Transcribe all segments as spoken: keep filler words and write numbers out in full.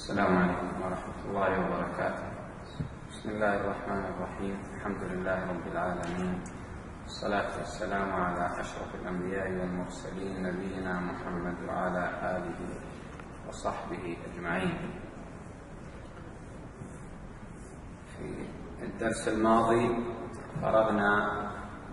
السلام عليكم ورحمة الله وبركاته. بسم الله الرحمن الرحيم. الحمد لله رب العالمين، والصلاة والسلام على أشرف الأنبياء والمرسلين نبينا محمد وعلى آله وصحبه أجمعين. في الدرس الماضي فرغنا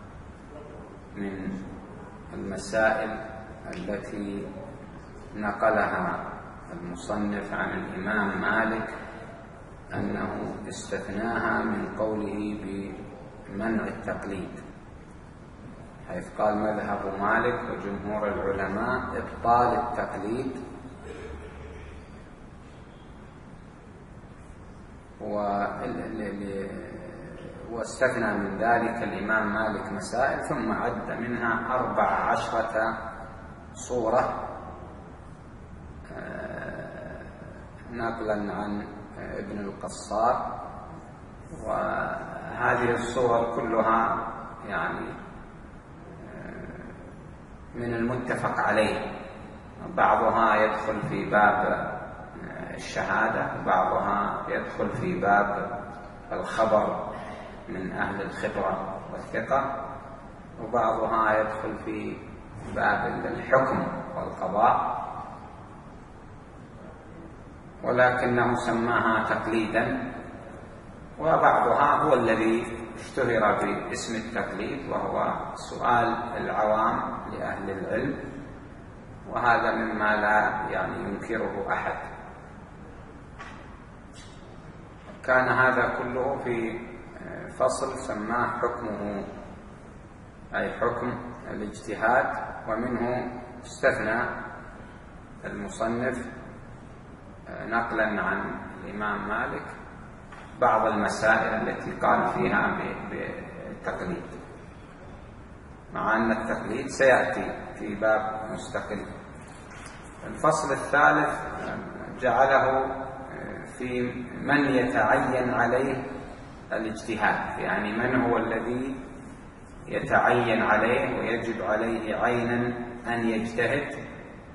من المسائل التي نقلها المصنف عن الإمام مالك أنه استثناها من قوله بمنع التقليد، حيث قال مذهب مالك وجمهور العلماء إبطال التقليد، واستثنى من ذلك الإمام مالك مسائل، ثم عد منها أربع عشرة صورة نقلا عن ابن القصار، وهذه الصور كلها يعني من المتفق عليه، بعضها يدخل في باب الشهادة، وبعضها يدخل في باب الخبر من أهل الخبرة والثقة، وبعضها يدخل في باب الحكم والقضاء، ولكنه سماها تقليدا، وبعضها هو الذي اشتهر باسم التقليد، وهو سؤال العوام لأهل العلم، وهذا مما لا يعني ينكره أحد. كان هذا كله في فصل سماه حكمه، أي حكم الاجتهاد، ومنه استثنى المصنف نقلا عن الإمام مالك بعض المسائل التي قال فيها بالتقليد، مع أن التقليد سيأتي في باب مستقل. الفصل الثالث جعله في من يتعين عليه الاجتهاد، يعني من هو الذي يتعين عليه ويجب عليه عينا أن يجتهد،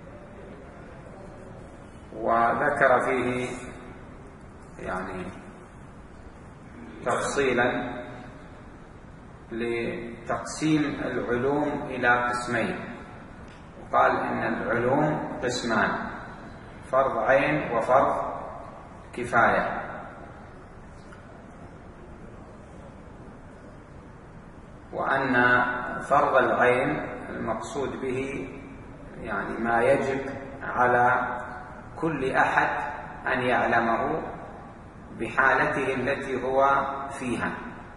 وذكر فيه يعني تفصيلا لتقسيم العلوم إلى قسمين، وقال إن العلوم قسمان: فرض عين وفرض كفاية. وأن فرض العين المقصود به يعني ما يجب على كل أحد أن يعلمه بحالته التي هو فيها،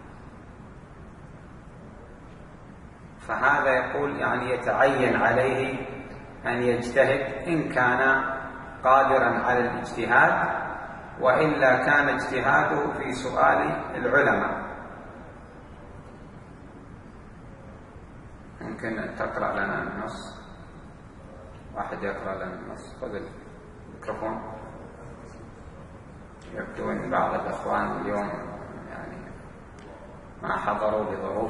فهذا يقول يعني يتعين عليه أن يجتهد إن كان قادرا على الاجتهاد، وإلا كان اجتهاده في سؤال العلماء. ممكن تقرأ لنا النص؟ واحد يقرأ لنا النص. خذ الميكروفون. يبدو أن بعض الأخوان اليوم يعني ما حضروا لظروف.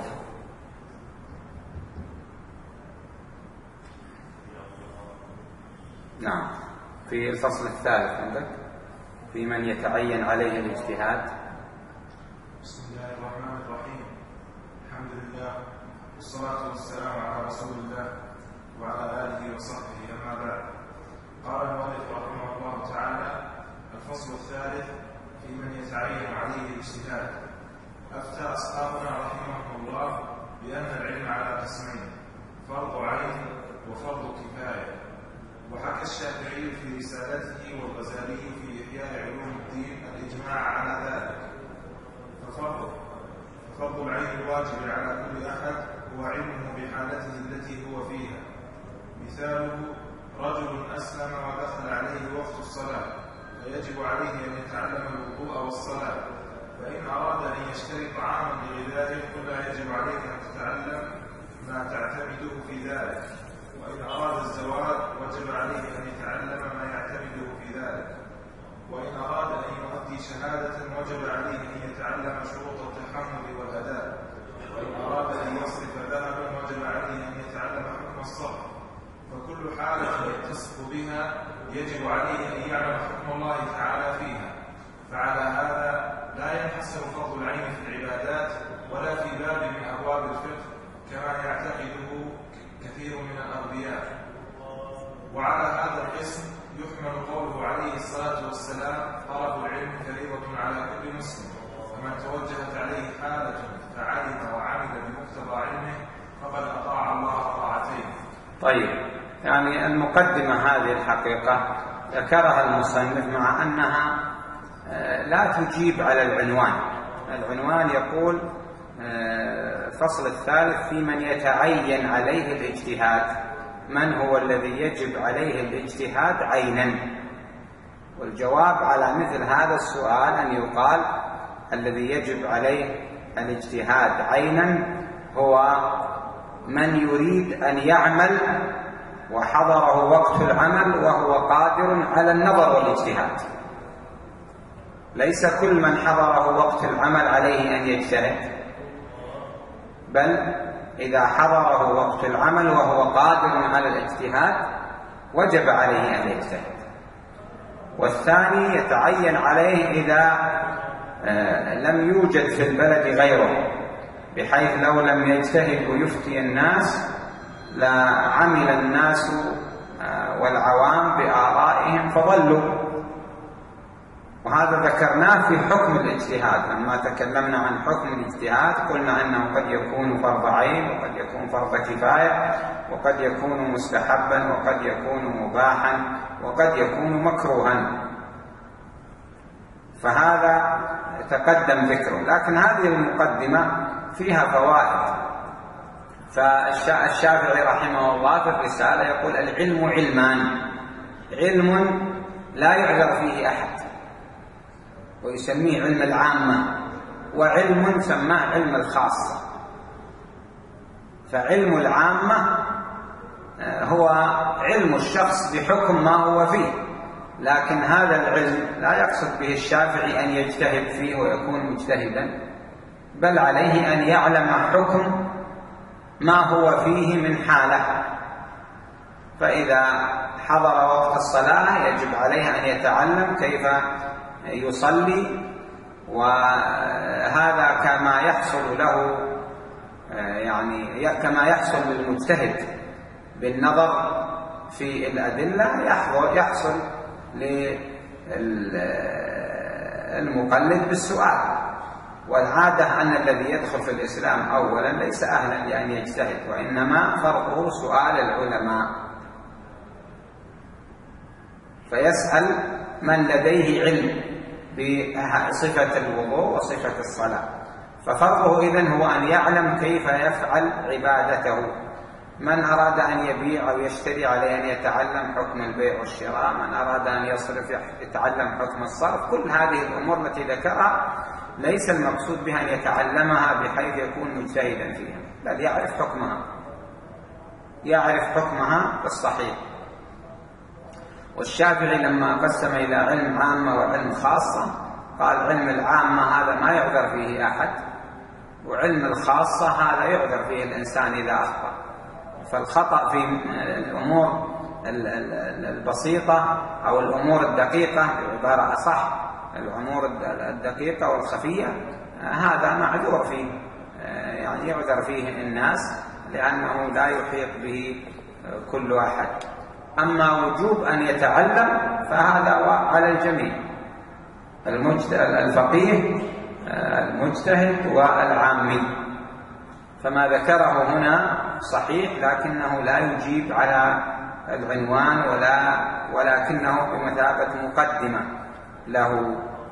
نعم، في الفصل الثالث عندك في من يتعين عليه الاجتهاد. بسم الله الرحمن الرحيم. الحمد لله والصلاة والسلام على رسول الله وعلى آله وصحبه، أما بعد. قال المؤلف رحمه الله تعالى: الفصل الثالث في من يتعين عليه الاجتهاد. أفتى أصحابنا رحمهم الله بأن العلم على قسمين: فرض عين وفرض كفاية. وحكى الشافعي في رسالته والغزالي في إحياء علوم الدين الإجماع على ذلك. ففرض ففرض العين الواجب على كل أحد هو علمه بحالته التي هو فيها. مثاله: رجل أسلم ودخل عليه وقت الصلاة، فيجب عليه أن يتعلم الوضوء والصلاة، فإن أراد أن يشتري طعاما لغذائه فلا يجب عليك أن تتعلم ما تعتمده في ذلك، وإن أراد الزواج وجب عليه أن يتعلم ما يعتمده في ذلك، وإن أراد أن يؤدي شهادة وجب عليه أن يتعلم شروط التحمل والأداء، وإن أراد أن يصرف ذهبا وجب عليه أن يتعلم حكم الصرف. فكل حالة يتصف بها يجب عليه أن يعلم حكم الله تعالى فيها، فعلى هذا لا ينحصر فرض العين في العبادات ولا في باب من أبواب الفقه كما يعتقده كثير من الأغبياء. وعلى هذا القسم يحمل قوله عليه الصلاة والسلام: طلب العلم فريضة على كل مسلم، فمن توجهت عليه حالة فعلم وعمل بمقتضى علمه فقد أطاع الله طاعتين. طيب، يعني المقدمة هذه الحقيقة ذكرها المصنف مع أنها لا تجيب على العنوان. العنوان يقول فصل الثالث في من يتعين عليه الاجتهاد، من هو الذي يجب عليه الاجتهاد عينا. والجواب على مثل هذا السؤال أن يقال الذي يجب عليه الاجتهاد عينا هو من يريد أن يعمل وحضره وقت العمل وهو قادر على النظر والاجتهاد. ليس كل من حضره وقت العمل عليه أن يجتهد، بل إذا حضره وقت العمل وهو قادر على الاجتهاد وجب عليه أن يجتهد. والثاني يتعين عليه إذا لم يوجد في البلد غيره، بحيث لو لم يجتهد ويفتي الناس لعمل الناس والعوام بآرائهم فضلوا. وهذا ذكرناه في حكم الاجتهاد لما تكلمنا عن حكم الاجتهاد، قلنا أنه قد يكون فرض عين وقد يكون فرض كفاية وقد يكون مستحبا وقد يكون مباحا وقد يكون مكروها، فهذا تقدم ذكره. لكن هذه المقدمة فيها فوائد. فالشافعي رحمه الله في الرسالة يقول: العلم علمان، علم لا يعذر فيه أحد ويسميه علم العامة، وعلم سماه علم الخاصة. فعلم العامة هو علم الشخص بحكم ما هو فيه، لكن هذا العلم لا يقصد به الشافعي أن يجتهد فيه ويكون مجتهدا، بل عليه أن يعلم حكم ما هو فيه من حالة. فإذا حضر وقت الصلاة يجب عليه أن يتعلم كيف يصلي، وهذا كما يحصل له يعني كما يحصل للمجتهد بالنظر في الأدلة يحصل للمقلد بالسؤال. والعادة أن الذي يدخل في الإسلام أولا ليس أهلا لأن يجتهد، وإنما فرضه سؤال العلماء، فيسأل من لديه علم بصفة الوضوء وصفة الصلاة. ففرضه إذن هو أن يعلم كيف يفعل عبادته. من أراد أن يبيع أو يشتري عليه أن يتعلم حكم البيع والشراء، من أراد أن يصرف يتعلم حكم الصرف. كل هذه الأمور التي ذكرها ليس المقصود بها أن يتعلمها بحيث يكون مجتهدا فيها، بل يعرف حكمها يعرف حكمها بالصحيح. والشافعي لما قسم إلى علم عامة وعلم خاصة قال علم العامة هذا ما يعذر فيه أحد، وعلم الخاصة هذا يعذر فيه الإنسان إذا أخطأ. فالخطأ في الأمور البسيطة أو الأمور الدقيقة بعبارة أصح، الأمور الدقيقة والخفية هذا معذور فيه، يعني يعذر فيه الناس لأنه لا يحيط به كل أحد. أما وجوب أن يتعلم فهذا على الجميع، الفقيه المجتهد والعامي. فما ذكره هنا صحيح، لكنه لا يجيب على العنوان ولا ولكنه بمثابة مقدمة له.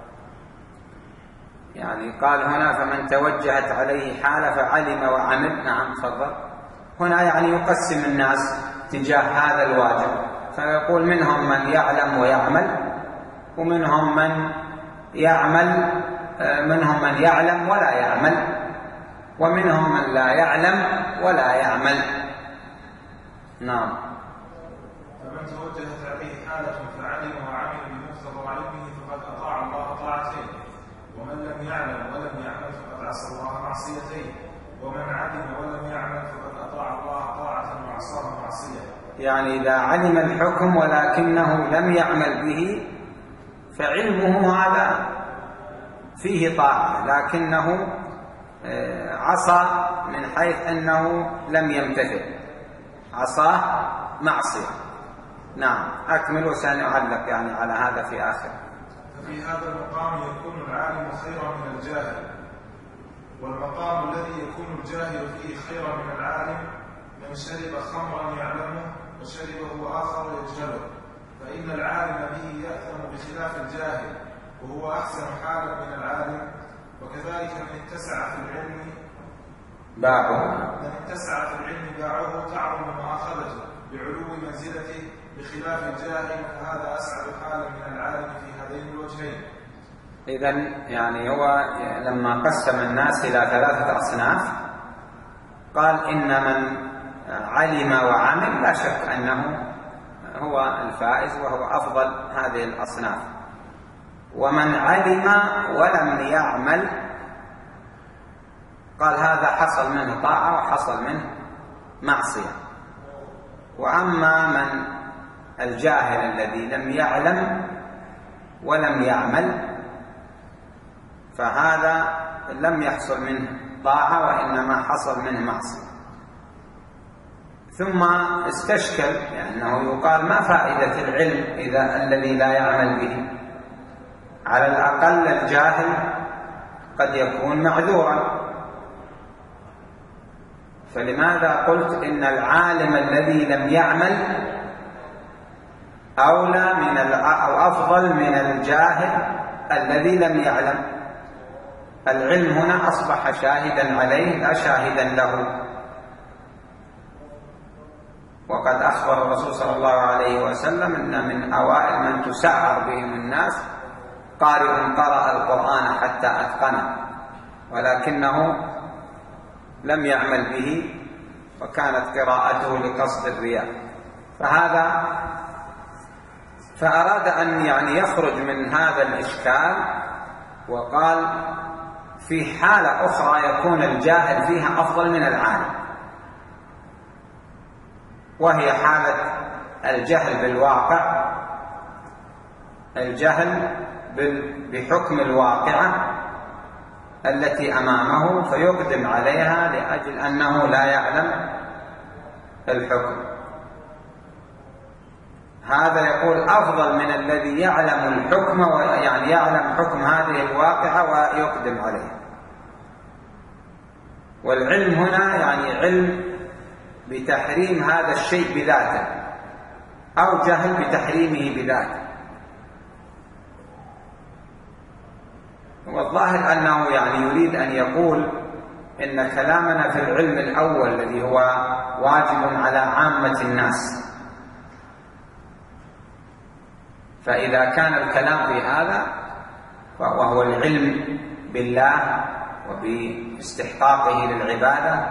يعني قال هنا فمن توجهت عليه حالة فعلم وعمل. نعم تفضل. هنا يعني يقسم الناس تجاه هذا الواجب، فيقول منهم من يعلم ويعمل، ومنهم من يعمل منهم من يعلم ولا يعمل، ومنهم من لا يعلم ولا يعمل. نعم. فمن توجهت عليه حالة فعلم وعمل بمقتضى علمه فقد أطاع الله طاعتين، ومن لم يعلم ولم يعمل فقد عصى الله معصيتين، ومن علم ولم يعمل فقد أطاع الله طاعة وعصاه معصية. يعني إذا علم الحكم ولكنه لم يعمل به فعلمه هذا فيه طاعة، لكنه عصى من حيث أنه لم يمتثل، عصاه معصية. نعم، أكمل وسنعلق يعني على هذا في آخر. ففي هذا المقام يكون العالم خيرا من الجاهل، والمقام الذي يكون الجاهل فيه خيرا من العالم من شرب خمرا يعلمه وشربه آخر يجهله، فإن العالم به يأثم بخلاف الجاهل وهو أحسن حالا من العالم. وكذلك من اتسع في العلم باعه من اتسع في العلم باعه تعظم مؤاخذته بعلو منزلته بخلاف الجاهل، فهذا أسعد حالا من العالم في هذين الوجهين. إذن يعني هو لما قسم الناس إلى ثلاثة أصناف قال إن من علم وعمل لا شك أنه هو الفائز وهو أفضل هذه الأصناف، ومن علم ولم يعمل قال هذا حصل منه طاعة وحصل منه معصية. وأما من الجاهل الذي لم يعلم ولم يعمل فهذا لم يحصل منه طاعة وإنما حصل منه معصية. ثم استشكل لأنه يقال ما فائدة العلم إذا الذي لا يعمل به؟ على الأقل الجاهل قد يكون معذورا، فلماذا قلت إن العالم الذي لم يعمل أولى من أو أفضل من الجاهل الذي لم يعلم؟ العلم هنا أصبح شاهدا عليه لا شاهدا له. وقد أخبر الرسول صلى الله عليه وسلم أن من أوائل من تسعر بهم الناس قارئ قرأ القرآن حتى أتقنه ولكنه لم يعمل به وكانت قراءته لقصد الرياء. فهذا فأراد أن يعني يخرج من هذا الإشكال، وقال في حالة أخرى يكون الجاهل فيها أفضل من العالم، وهي حالة الجهل بالواقع، الجهل بحكم الواقعة التي أمامه فيقدم عليها لأجل أنه لا يعلم الحكم. هذا يقول أفضل من الذي يعلم الحكم ويعني يعلم حكم هذه الواقعة ويقدم عليها. والعلم هنا يعني علم بتحريم هذا الشيء بذاته أو جهل بتحريمه بذاته. والظاهر أنه يعني يريد أن يقول إن كلامنا في العلم الأول الذي هو واجب على عامة الناس، فإذا كان الكلام في هذا وهو العلم بالله وباستحقاقه للعبادة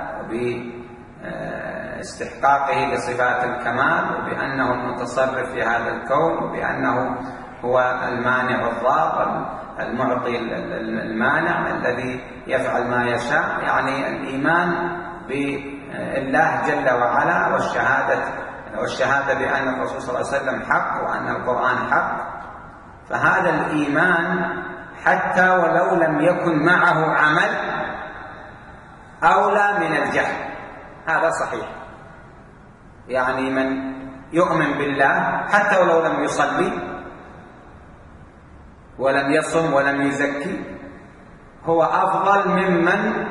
وباستحقاقه لصفات الكمال وبأنه المتصرف في هذا الكون وبأنه هو المانع الضار المعطي المانع الذي يفعل ما يشاء، يعني الإيمان بالله جل وعلا والشهادة والشهادة بأن الرسول صلى الله عليه وسلم حق وأن القرآن حق. فهذا الإيمان حتى ولو لم يكن معه عمل أولى من الجهل، هذا صحيح. يعني من يؤمن بالله حتى ولو لم يصلي ولم يصم ولم يزكي هو أفضل ممن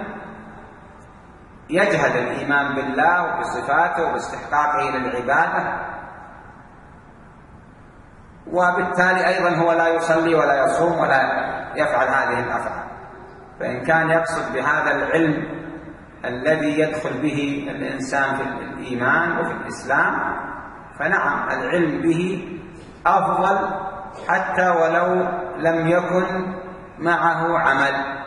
يجهل الإيمان بالله وبصفاته وباستحقاقه للعبادة، وبالتالي أيضا هو لا يصلي ولا يصوم ولا يفعل هذه الأفعال. فإن كان يقصد بهذا العلم الذي يدخل به الإنسان في الإيمان وفي الإسلام فنعم العلم به أفضل حتى ولو لم يكن معه عمل.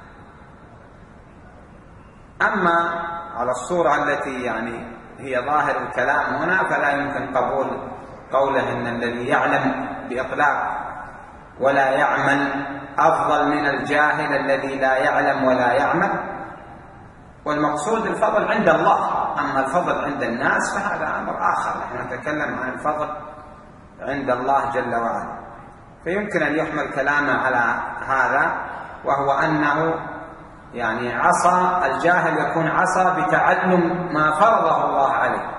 أما على الصورة التي يعني هي ظاهر الكلام هنا فلا يمكن قبول قوله إن الذي يعلم بإطلاق ولا يعمل أفضل من الجاهل الذي لا يعلم ولا يعمل. والمقصود الفضل عند الله أما الفضل عند الناس فهذا أمر آخر، نحن نتكلم عن الفضل عند الله جل وعلا. فيمكن أن يحمل كلامه على هذا، وهو أنه يعني عصى، الجاهل يكون عصى بتعلم ما فرضه الله عليه،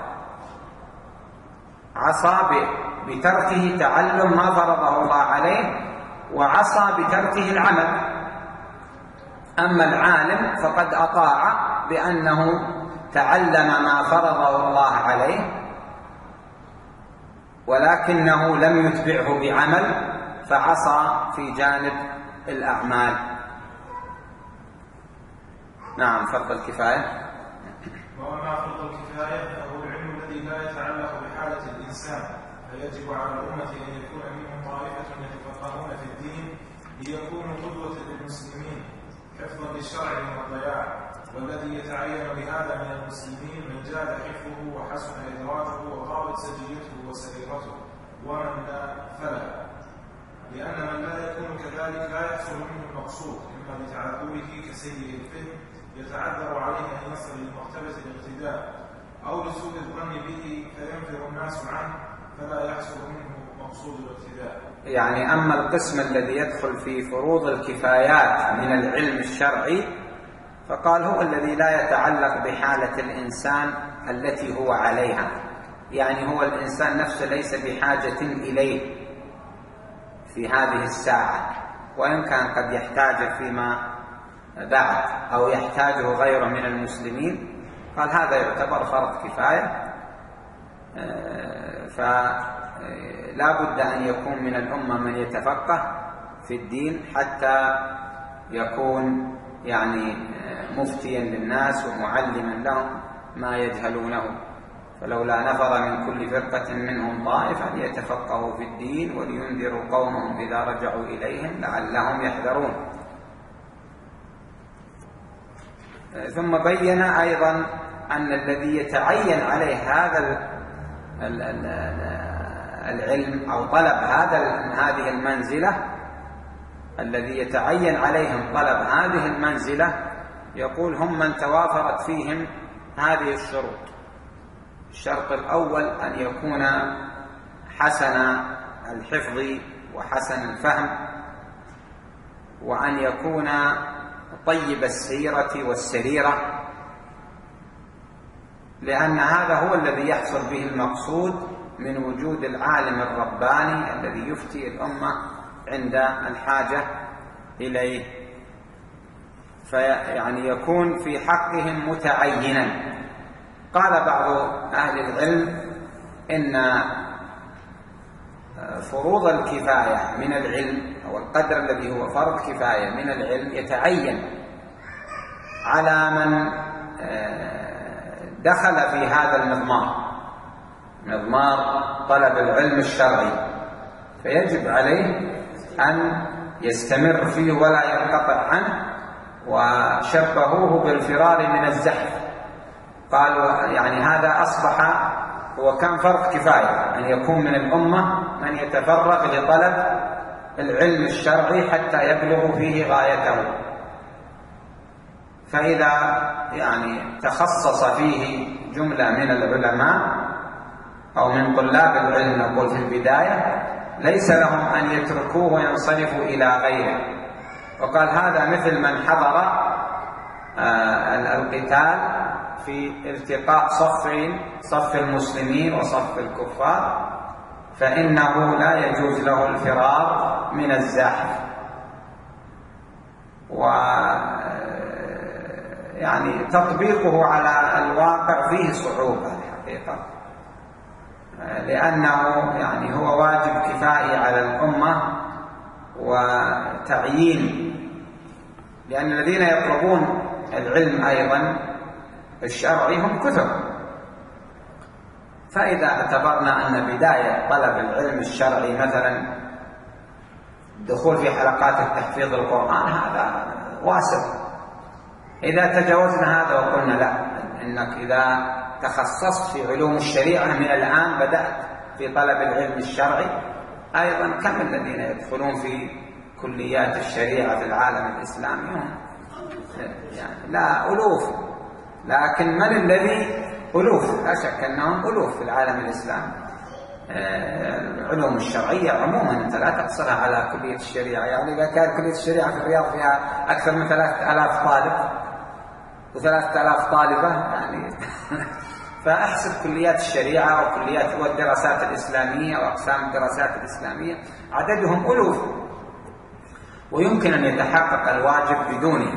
عصى بتركه تعلم ما فرضه الله عليه، وعصى بتركه العمل. أما العالم فقد أطاع بأنه تعلم ما فرضه الله عليه، ولكنه لم يتبعه بعمل، فعصى في جانب الأعمال. نعم، فرض الكفاية. وأما فرض الكفاية فهو العلم الذي لا يتعلق بحالة الإنسان، فيجب على الأمة أن يكون منهم طائفة يتفقهون في الدين ليكونوا قدوة للمسلمين حفظا للشرع من الضياع، والذي يتعين بهذا من المسلمين من جاد حفظه وحسن إدراكه وطابت سجيته وسريرته، ومن لا فلا، لأن من لا يكون كذلك لا يحصل منه المقصود، إما لتعذره كسيء الفهم يتعذر عليه أن يصل لمرتبة الاقتداء، أو لسوء الظن به فينفر الناس عنه فلا يحصل منه مقصود الاقتداء. يعني أما القسم الذي يدخل في فروض الكفايات من العلم الشرعي فقال هو الذي لا يتعلق بحالة الإنسان التي هو عليها، يعني هو الإنسان نفسه ليس بحاجة إليه في هذه الساعة، وإن كان قد يحتاج فيما بعد أو يحتاجه غيره من المسلمين. قال هذا يعتبر فرض كفاية، فلا بد أن يكون من الأمة من يتفقه في الدين حتى يكون يعني مفتيا للناس ومعلما لهم ما يجهلونه. فلولا نفر من كل فرقة منهم طائفة ليتفقهوا في الدين ولينذروا قومهم إذا رجعوا إليهم لعلهم يحذرون. ثم بين أيضا أن الذي يتعين عليه هذا العلم أو طلب هذا هذه المنزلة، الذي يتعين عليهم طلب هذه المنزلة، يقول هم من توافرت فيهم هذه الشروط. الشرط الأول أن يكون حسن الحفظ وحسن الفهم، وأن يكون طيب السيرة والسريرة، لأن هذا هو الذي يحصل به المقصود من وجود العالم الرباني الذي يفتي الأمة عند الحاجة إليه، فيعني يكون في حقهم متعينا. قال بعض أهل العلم إن فروض الكفاية من العلم أو القدر الذي هو فرض كفاية من العلم يتعين على من دخل في هذا المضمار، مضمار طلب العلم الشرعي، فيجب عليه أن يستمر فيه ولا ينقطع عنه. وشبهوه بالفرار من الزحف، قالوا يعني هذا أصبح هو كان فرض كفاية أن يكون من الأمة من يتفرغ لطلب العلم الشرعي حتى يبلغ فيه غايته. فإذا يعني تخصص فيه جملة من العلماء أو من طلاب العلم نقول في البداية، ليس لهم أن يتركوه وينصرفوا إلى غيره. وقال هذا مثل من حضر آه القتال في التقاء صفين، صف المسلمين وصف الكفار، فإنه لا يجوز له الفرار من الزاحف. و يعني تطبيقه على الواقع فيه صعوبة الحقيقة، لأنه يعني هو واجب كفائي على الأمة وتعيين، لأن الذين يطلبون العلم أيضا الشرعي هم كثر. فإذا اعتبرنا أن بداية طلب العلم الشرعي مثلا الدخول في حلقات التحفيظ القرآن هذا واسع، إذا تجاوزنا هذا وقلنا لا، إنك إذا تخصصت في علوم الشريعة من الآن بدأت في طلب العلم الشرعي، أيضا كم الذين يدخلون في كليات الشريعة في العالم الإسلامي؟ يعني لا ألوف، لكن من الذي ألوف، لا شك أنهم ألوف في العالم الإسلامي. العلوم الشرعية عموما أنت لا تقصرها على كلية الشريعة، يعني إذا كانت كلية الشريعة في الرياض فيها أكثر من ثلاثة آلاف طالب وثلاثة آلاف طالبة يعني فأحسب كليات الشريعة وكليات والدراسات الإسلامية وأقسام الدراسات الإسلامية عددهم ألوف، ويمكن أن يتحقق الواجب بدونه.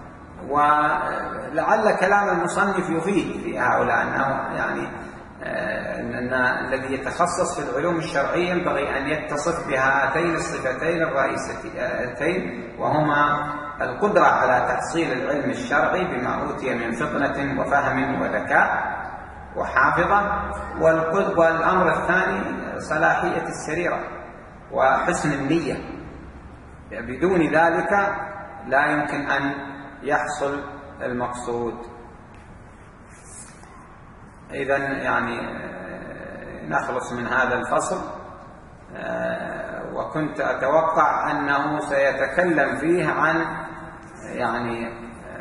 ولعل كلام المصنف يفيد في هؤلاء أنه يعني أن الذي يتخصص في العلوم الشرعية ينبغي أن يتصف بهاتين الصفتين الرئيستين، وهما القدرة على تحصيل العلم الشرعي بما أوتي من فطنة وفهم وذكاء وحافظة، والأمر الثاني صلاحية السريرة وحسن النية. بدون ذلك لا يمكن أن يحصل المقصود. إذن يعني نخلص من هذا الفصل، وكنت أتوقع أنه سيتكلم فيه عن يعني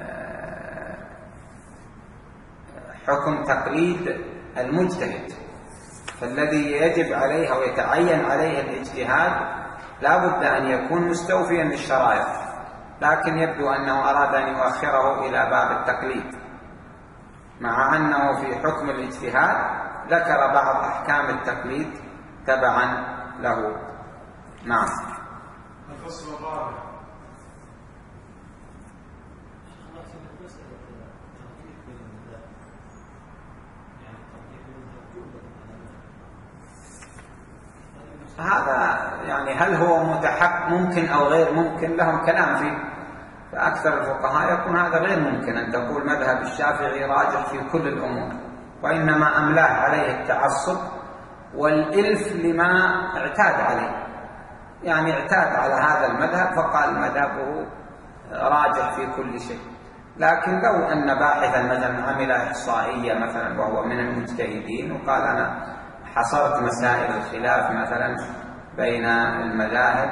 حكم تقليد المجتهد، فالذي يجب عليه أو يتعين عليه الاجتهاد لا بد أن يكون مستوفيا للشرائط، لكن يبدو أنه أراد أن يؤخره إلى باب التقليد، مع أنه في حكم الاجتهاد ذكر بعض أحكام التقليد تبعا له. نعم. الفصل الرابع. هذا يعني هل هو متحقق ممكن أو غير ممكن لهم كلام فيه، فأكثر الفقهاء يكون هذا غير ممكن أن تقول مذهب الشافعي راجح في كل الأمور، وإنما أملاه عليه التعصب والإلف لما اعتاد عليه، يعني اعتاد على هذا المذهب فقال مذهبه راجح في كل شيء. لكن لو أن باحثا مثلا عمل إحصائية مثلا وهو من المجتهدين وقال أنا حصرت مسائل الخلاف مثلا بين المذاهب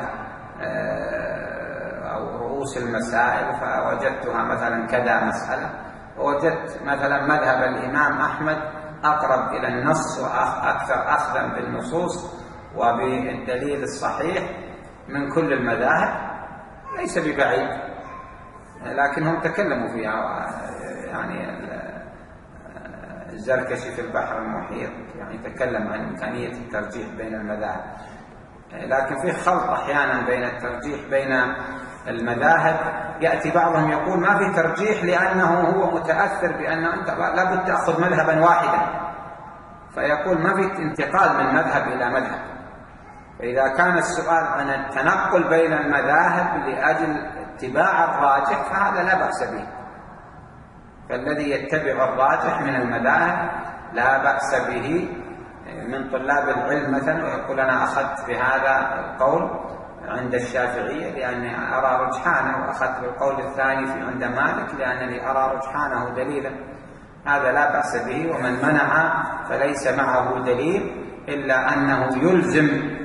أو رؤوس المسائل فوجدتها مثلا كذا مسألة، ووجدت مثلا مذهب الإمام أحمد أقرب إلى النص وأكثر أخذا بالنصوص وبالدليل الصحيح من كل المذاهب، ليس ببعيد، لكنهم تكلموا فيها. يعني الزركشي في البحر المحيط يعني تكلم عن إمكانية الترجيح بين المذاهب، لكن فيه خلط أحيانا بين الترجيح بين المذاهب. يأتي بعضهم يقول ما في ترجيح لأنه هو متأثر بأنه أنت لابد تأخذ مذهبا واحدا، فيقول ما في انتقال من مذهب إلى مذهب. فإذا كان السؤال عن التنقل بين المذاهب لأجل اتباع الراجح فهذا لا بأس به، فالذي يتبع الراجح من المذاهب لا بأس به من طلاب العلم مثلا، ويقول أنا أخذت بهذا القول عند الشافعية لأني أرى رجحانه، وأخذت بالقول الثاني في عند مالك لأنني أرى رجحانه دليلا، هذا لا بأس به. ومن منع فليس معه دليل، إلا أنه يلزم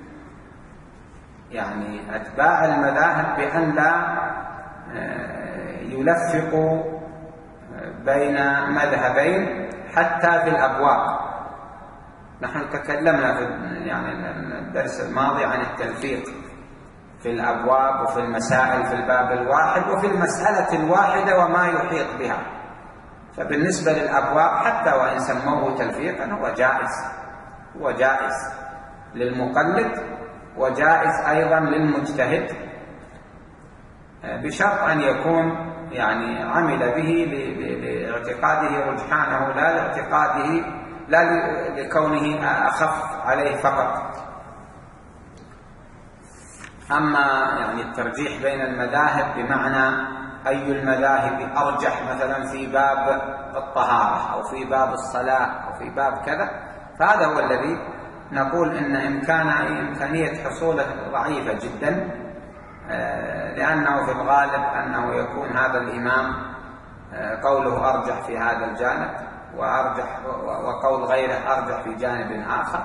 يعني أتباع المذاهب بأن لا يلفقوا بين مذهبين حتى في الأبواب. نحن تكلمنا في يعني الدرس الماضي عن التلفيق في الأبواب وفي المسائل في الباب الواحد وفي المسألة الواحدة وما يحيط بها. فبالنسبة للأبواب حتى وإن سموه تلفيقا هو جائز، هو جائز للمقلد وجائز أيضا للمجتهد، بشرط أن يكون يعني عمل به لاعتقاده رجحانه، لا لاعتقاده لا لكونه أخف عليه فقط. أما يعني الترجيح بين المذاهب بمعنى أي المذاهب أرجح مثلا في باب الطهارة أو في باب الصلاة أو في باب كذا، فهذا هو الذي نقول إن إمكان إمكانية حصوله ضعيفة جدا، لأنه في الغالب أنه يكون هذا الإمام قوله أرجح في هذا الجانب وأرجح وقول غيره أرجح في جانب آخر.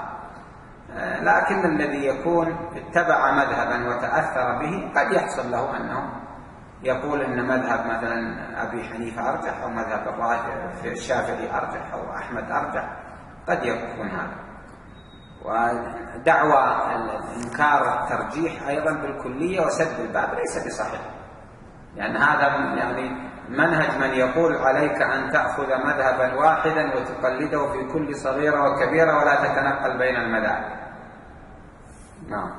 لكن الذي يكون اتبع مذهبا وتأثر به قد يحصل له أنه يقول أن مذهب مثلا أبي حنيفة أرجح، أو مذهب الشافعي أرجح، أو أحمد أرجح، قد يكون هذا. ودعوى إنكار الترجيح أيضا بالكلية وسد الباب ليس بصحيح، لأن يعني هذا يعني منهج من يقول عليك أن تأخذ مذهبا واحدا وتقلده في كل صغيرة وكبيرة ولا تتنقل بين المذاهب. نعم.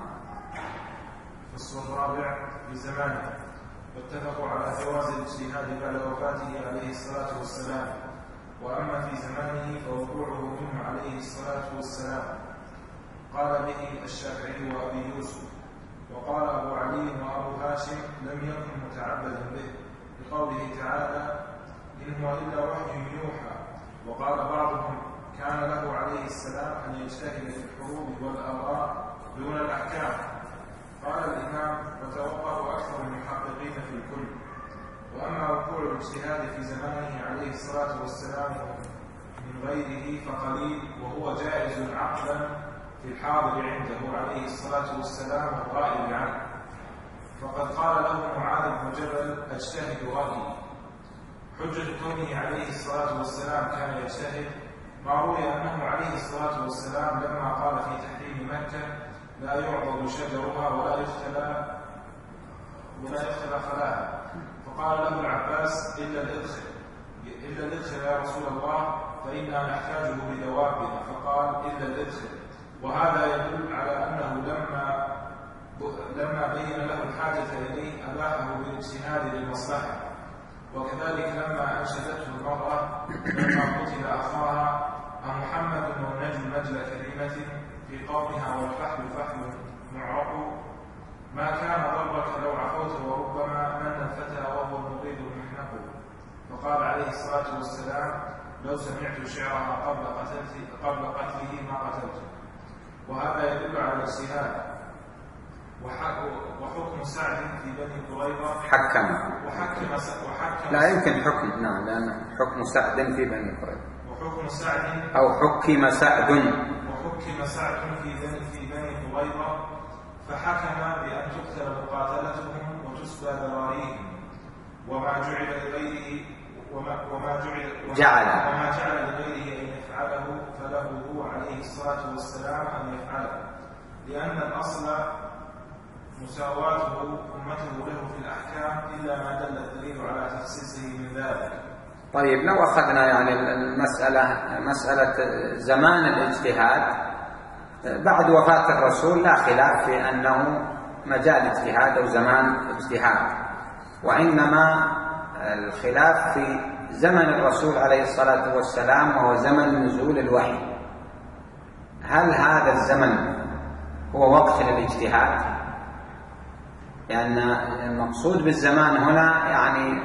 الفصل الرابع في زمانه. واتفقوا على جواز الاجتهاد بعد وفاته عليه الصلاة والسلام، وأما في زمانه فوقوعه منه عليه الصلاة والسلام. قال به الشافعي وأبي يوسف، وقال أبو علي وأبو هاشم لم يكن متعبدا به بقوله تعالى إن هو إلا وحي يوحى. وقال بعضهم كان له عليه السلام أن يجتهد في الحروب والآراء دون الأحكام. قال الإمام وتوقف أكثر المحققين في الكل. وأما وقوع الاجتهاد في زمانه عليه الصلاة والسلام من غيره فقليل، وهو جائز عقلا في الحاضر عنده عليه الصلاة والسلام والغائب عنه. فقد قال له معاذ بن جبل اجتهد رأيي. حجة كونه عليه الصلاة والسلام كان يجتهد ما روي أنه عليه الصلاة والسلام لما قال في تحريم مكة لا يعضد شجرها ولا يختلى ولا يختلى خلاها، فقال له العباس إلا الإدخل إلا الإدخل يا رسول الله فإنا نحتاجه لدوابنا، فقال إلا الإدخل. وهذا يدل على أنه لما لما بين له الحاجة إليه أباحه بالاجتهاد للمصلحة. وكذلك لما أنشدته المرأة لما قتل أخاها أمحمد والنجم مجل كلمة في قومها والفحل فحل معرق ما كان ضربك لو عفوت وربما من الفتى وهو المريد المحنق. فقال عليه الصلاة والسلام لو سمعت شعرها قبل قتله قبل قتله ما قتلته. وهذا يدل على الاجتهاد. وحكم سعد في بني قريظة حكم وحكم وحكم لا يمكن حكم، نعم، لأن حكم سعد في بني قريظة وحكم سعد أو حكم سعد وحكم سعد في بني في بني قريظة فحكم بأن تقتل مقاتلتهم وتسبى ذراريهم وما جعل لغيره وما وما جعل جعل وما جعل لغيره أن يفعله فله هو عليه الصلاة والسلام أن يفعله، لأن الأصل مساواته أمته له في الأحكام إلا ما دل الدليل على تخصيصه من ذلك. طيب لو أخذنا يعني المسألة مسألة زمان الاجتهاد بعد وفاة الرسول لا خلاف في أنه مجال اجتهاد أو زمان اجتهاد، وإنما الخلاف في زمن الرسول عليه الصلاة والسلام وهو زمن نزول الوحي. هل هذا الزمن هو وقت للاجتهاد؟ لأن يعني المقصود بالزمان هنا يعني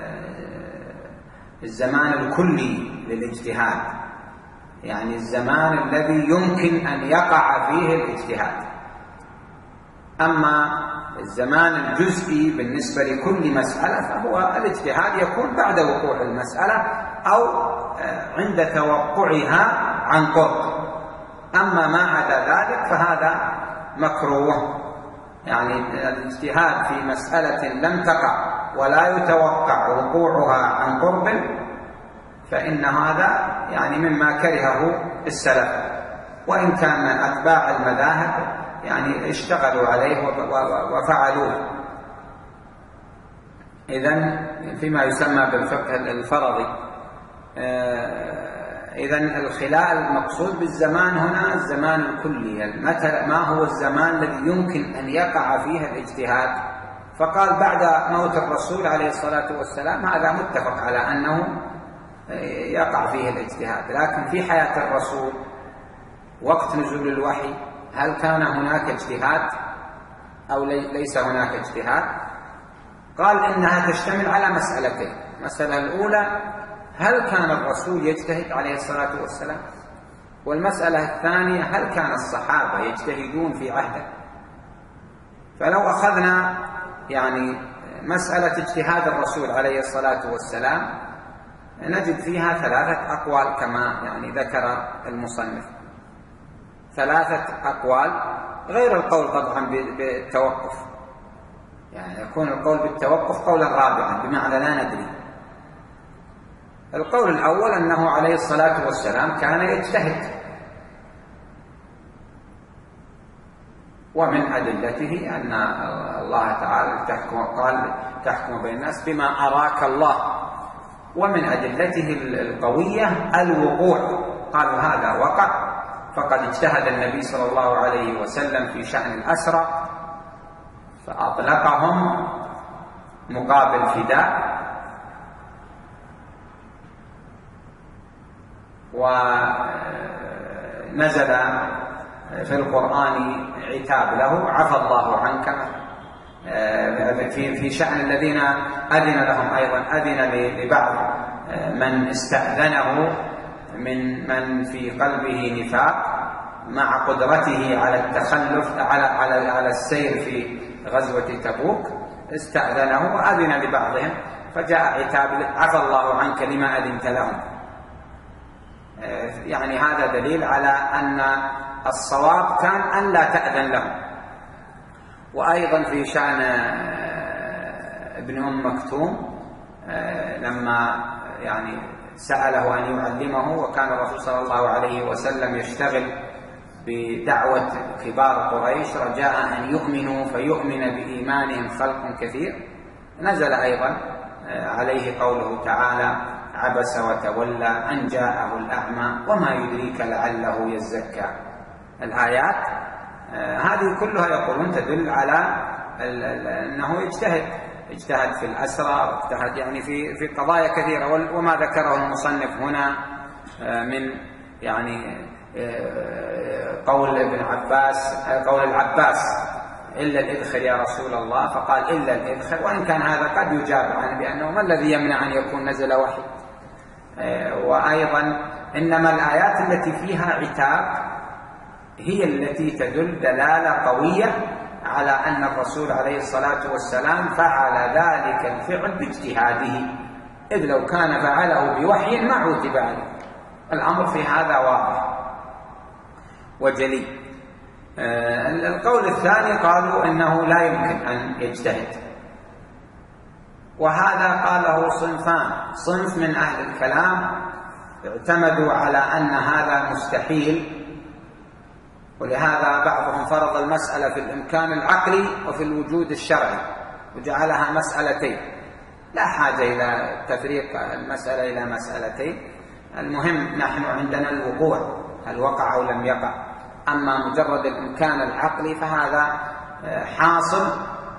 الزمان الكلي للاجتهاد، يعني الزمان الذي يمكن أن يقع فيه الاجتهاد. أما الزمان الجزئي بالنسبة لكل مسألة فهو الاجتهاد يكون بعد وقوع المسألة أو عند توقعها عن قرب. أما ما عدا ذلك فهذا مكروه، يعني الاجتهاد في مسألة لم تقع ولا يتوقع وقوعها عن قرب فإن هذا يعني مما كرهه السلف، وإن كان أتباع المذاهب يعني اشتغلوا عليه وفعلوه. إذن فيما يسمى بالفقه الفرضي. إذن الخلاف المقصود بالزمان هنا الزمان الكلي، ما هو الزمان الذي يمكن أن يقع فيه الاجتهاد. فقال بعد موت الرسول عليه الصلاة والسلام هذا متفق على أنه يقع فيه الاجتهاد، لكن في حياة الرسول وقت نزول الوحي هل كان هناك اجتهاد أو ليس هناك اجتهاد؟ قال إنها تشتمل على مسألتين. المسألة الأولى هل كان الرسول يجتهد عليه الصلاة والسلام؟ والمسألة الثانية هل كان الصحابة يجتهدون في عهده؟ فلو أخذنا يعني مسألة اجتهاد الرسول عليه الصلاة والسلام نجد فيها ثلاثة أقوال كما يعني ذكر المصنف، ثلاثة أقوال غير القول طبعا بالتوقف، يعني يكون القول بالتوقف قولا رابعا بمعنى لا ندري. القول الأول أنه عليه الصلاة والسلام كان يجتهد، ومن أدلته أن الله تعالى تحكم قال تحكم بين الناس بما أراك الله، ومن أدلته القوية الوقوع، قالوا هذا وقع فقد اجتهد النبي صلى الله عليه وسلم في شأن الأسرى فأطلقهم مقابل فداء، ونزل في القرآن عتاب له عفى الله عنك في في شأن الذين أذن لهم، أيضا أذن لبعض من استأذنه من من في قلبه نفاق مع قدرته على التخلف على على على السير في غزوة تبوك، استأذنه وأذن لبعضهم فجاء عتاب عفى الله عنك لما أذنت لهم. يعني هذا دليل على أن الصواب كان أن لا تأذن لهم. وأيضا في شأن ابن أم مكتوم لما يعني سأله أن يعلمه، وكان الرسول صلى الله عليه وسلم يشتغل بدعوة كبار قريش رجاء أن يؤمنوا فيؤمن بإيمانهم خلق كثير، نزل أيضا عليه قوله تعالى عبس وتولى أن جاءه الأعمى وما يدريك لعله يزكى. الآيات هذه كلها يقولون تدل على أنه يجتهد اجتهد في الأسرى، واجتهد يعني في في قضايا كثيرة. وما ذكره المصنف هنا من يعني قول ابن عباس قول العباس إلا الإذخر يا رسول الله، فقال إلا الإذخر، وإن كان هذا قد يجاب عنه بأنه ما الذي يمنع أن يكون نزل وحي. وأيضا إنما الآيات التي فيها عتاب هي التي تدل دلالة قوية على أن الرسول عليه الصلاة والسلام فعل ذلك الفعل باجتهاده، إذ لو كان فعله بوحي ما عوتب عليه. الأمر في هذا واضح وجلي. القول الثاني قالوا إنه لا يمكن أن يجتهد، وهذا قاله صنفان. صنف من أهل الكلام اعتمدوا على أن هذا مستحيل، ولهذا بعضهم فرض المسألة في الإمكان العقلي وفي الوجود الشرعي وجعلها مسألتين، لا حاجة إلى تفريق المسألة إلى مسألتين. المهم نحن عندنا الوقوع، هل وقع أو لم يقع. أما مجرد الإمكان العقلي فهذا حاصل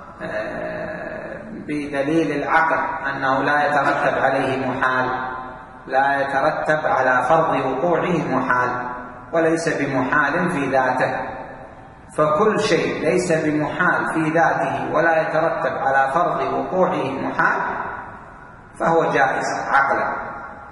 بدليل العقل أنه لا يترتب عليه محال، لا يترتب على فرض وقوعه محال، وليس بمحال في ذاته. فكل شيء ليس بمحال في ذاته ولا يترتب على فرض وقوعه محال فهو جائز عقلا.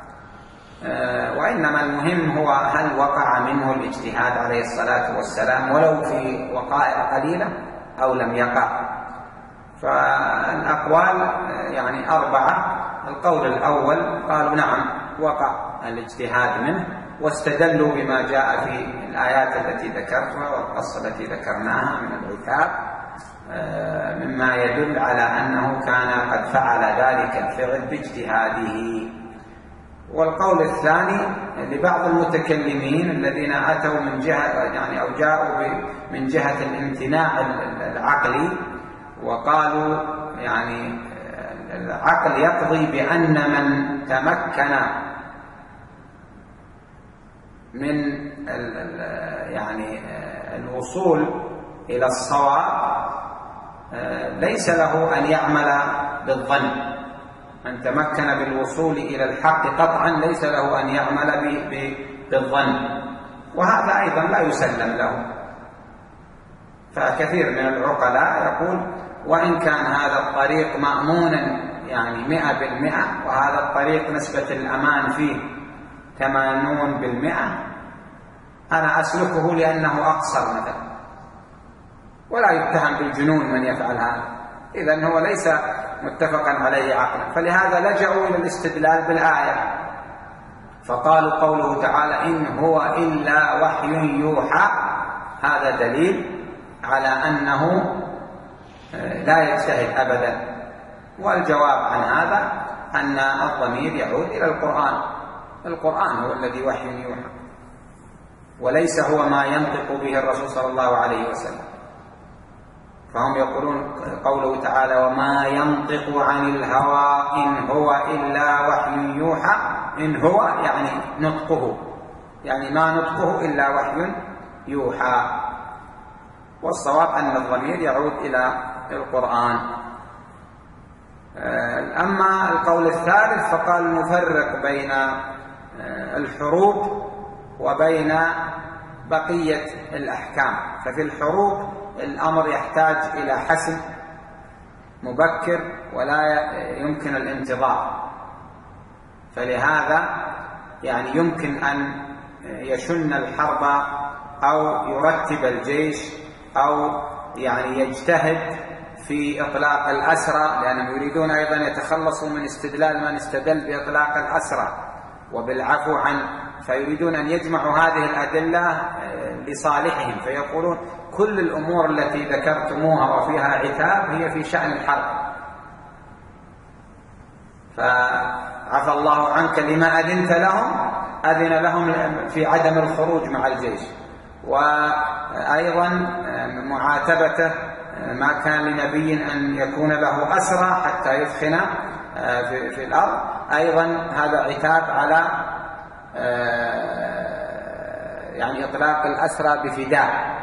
وإنما المهم هو هل وقع منه الاجتهاد عليه الصلاة والسلام ولو في وقائع قليلة أو لم يقع. فالأقوال يعني أربعة. القول الأول قالوا نعم وقع الاجتهاد منه، واستدلوا بما جاء في الآيات التي ذكرتها والقصة التي ذكرناها من العتاب مما يدل على أنه كان قد فعل ذلك الفعل باجتهاده. والقول الثاني لبعض المتكلمين الذين أتوا من جهة يعني أو جاءوا من جهة الامتناع العقلي، وقالوا يعني العقل يقضي بأن من تمكن من يعني الوصول إلى الصواب ليس له أن يعمل بالظن. من تمكن بالوصول إلى الحق قطعا ليس له أن يعمل بالظن، وهذا أيضا لا يسلم له. فكثير من العقلاء يقول وإن كان هذا الطريق مأمونا يعني مئة بالمئة، وهذا الطريق نسبة الأمان فيه ثمانون بالمئة، أنا أسلكه لأنه أقصر مثلا، ولا يتهم بالجنون من يفعل هذا، إذن هو ليس متفقا عليه عقلا. فلهذا لجأوا إلى الاستدلال بالآية، فقالوا قوله تعالى إن هو إلا وحي يوحى، هذا دليل على أنه لا يجتهد أبدا. والجواب عن هذا أن الضمير يعود إلى القرآن. القرآن هو الذي وحي يوحى، وليس هو ما ينطق به الرسول صلى الله عليه وسلم. فهم يقولون قوله تعالى وما ينطق عن الهوى إن هو إلا وحي يوحى، إن هو يعني نطقه، يعني ما نطقه إلا وحي يوحى. والصواب أن الضمير يعود إلى القرآن. أما القول الثالث فقال نفرق بين الحروب وبين بقية الأحكام. ففي الحروب الأمر يحتاج إلى حسم مبكر ولا يمكن الانتظار، فلهذا يعني يمكن أن يشن الحرب أو يرتب الجيش أو يعني يجتهد في إطلاق الأسرى، لأنهم يريدون أيضا يتخلصوا من استدلال من استدل بإطلاق الأسرى وبالعفو عنه، فيريدون أن يجمعوا هذه الأدلة لصالحهم، فيقولون كل الأمور التي ذكرتموها وفيها عتاب هي في شأن الحرب، فعفى الله عنك لما أذنت لهم، أذن لهم في عدم الخروج مع الجيش. وأيضا معاتبته ما كان لنبي أن يكون له أسرى حتى يثخن في الأرض، أيضا هذا عتاب على يعني إطلاق الأسرى بفداء.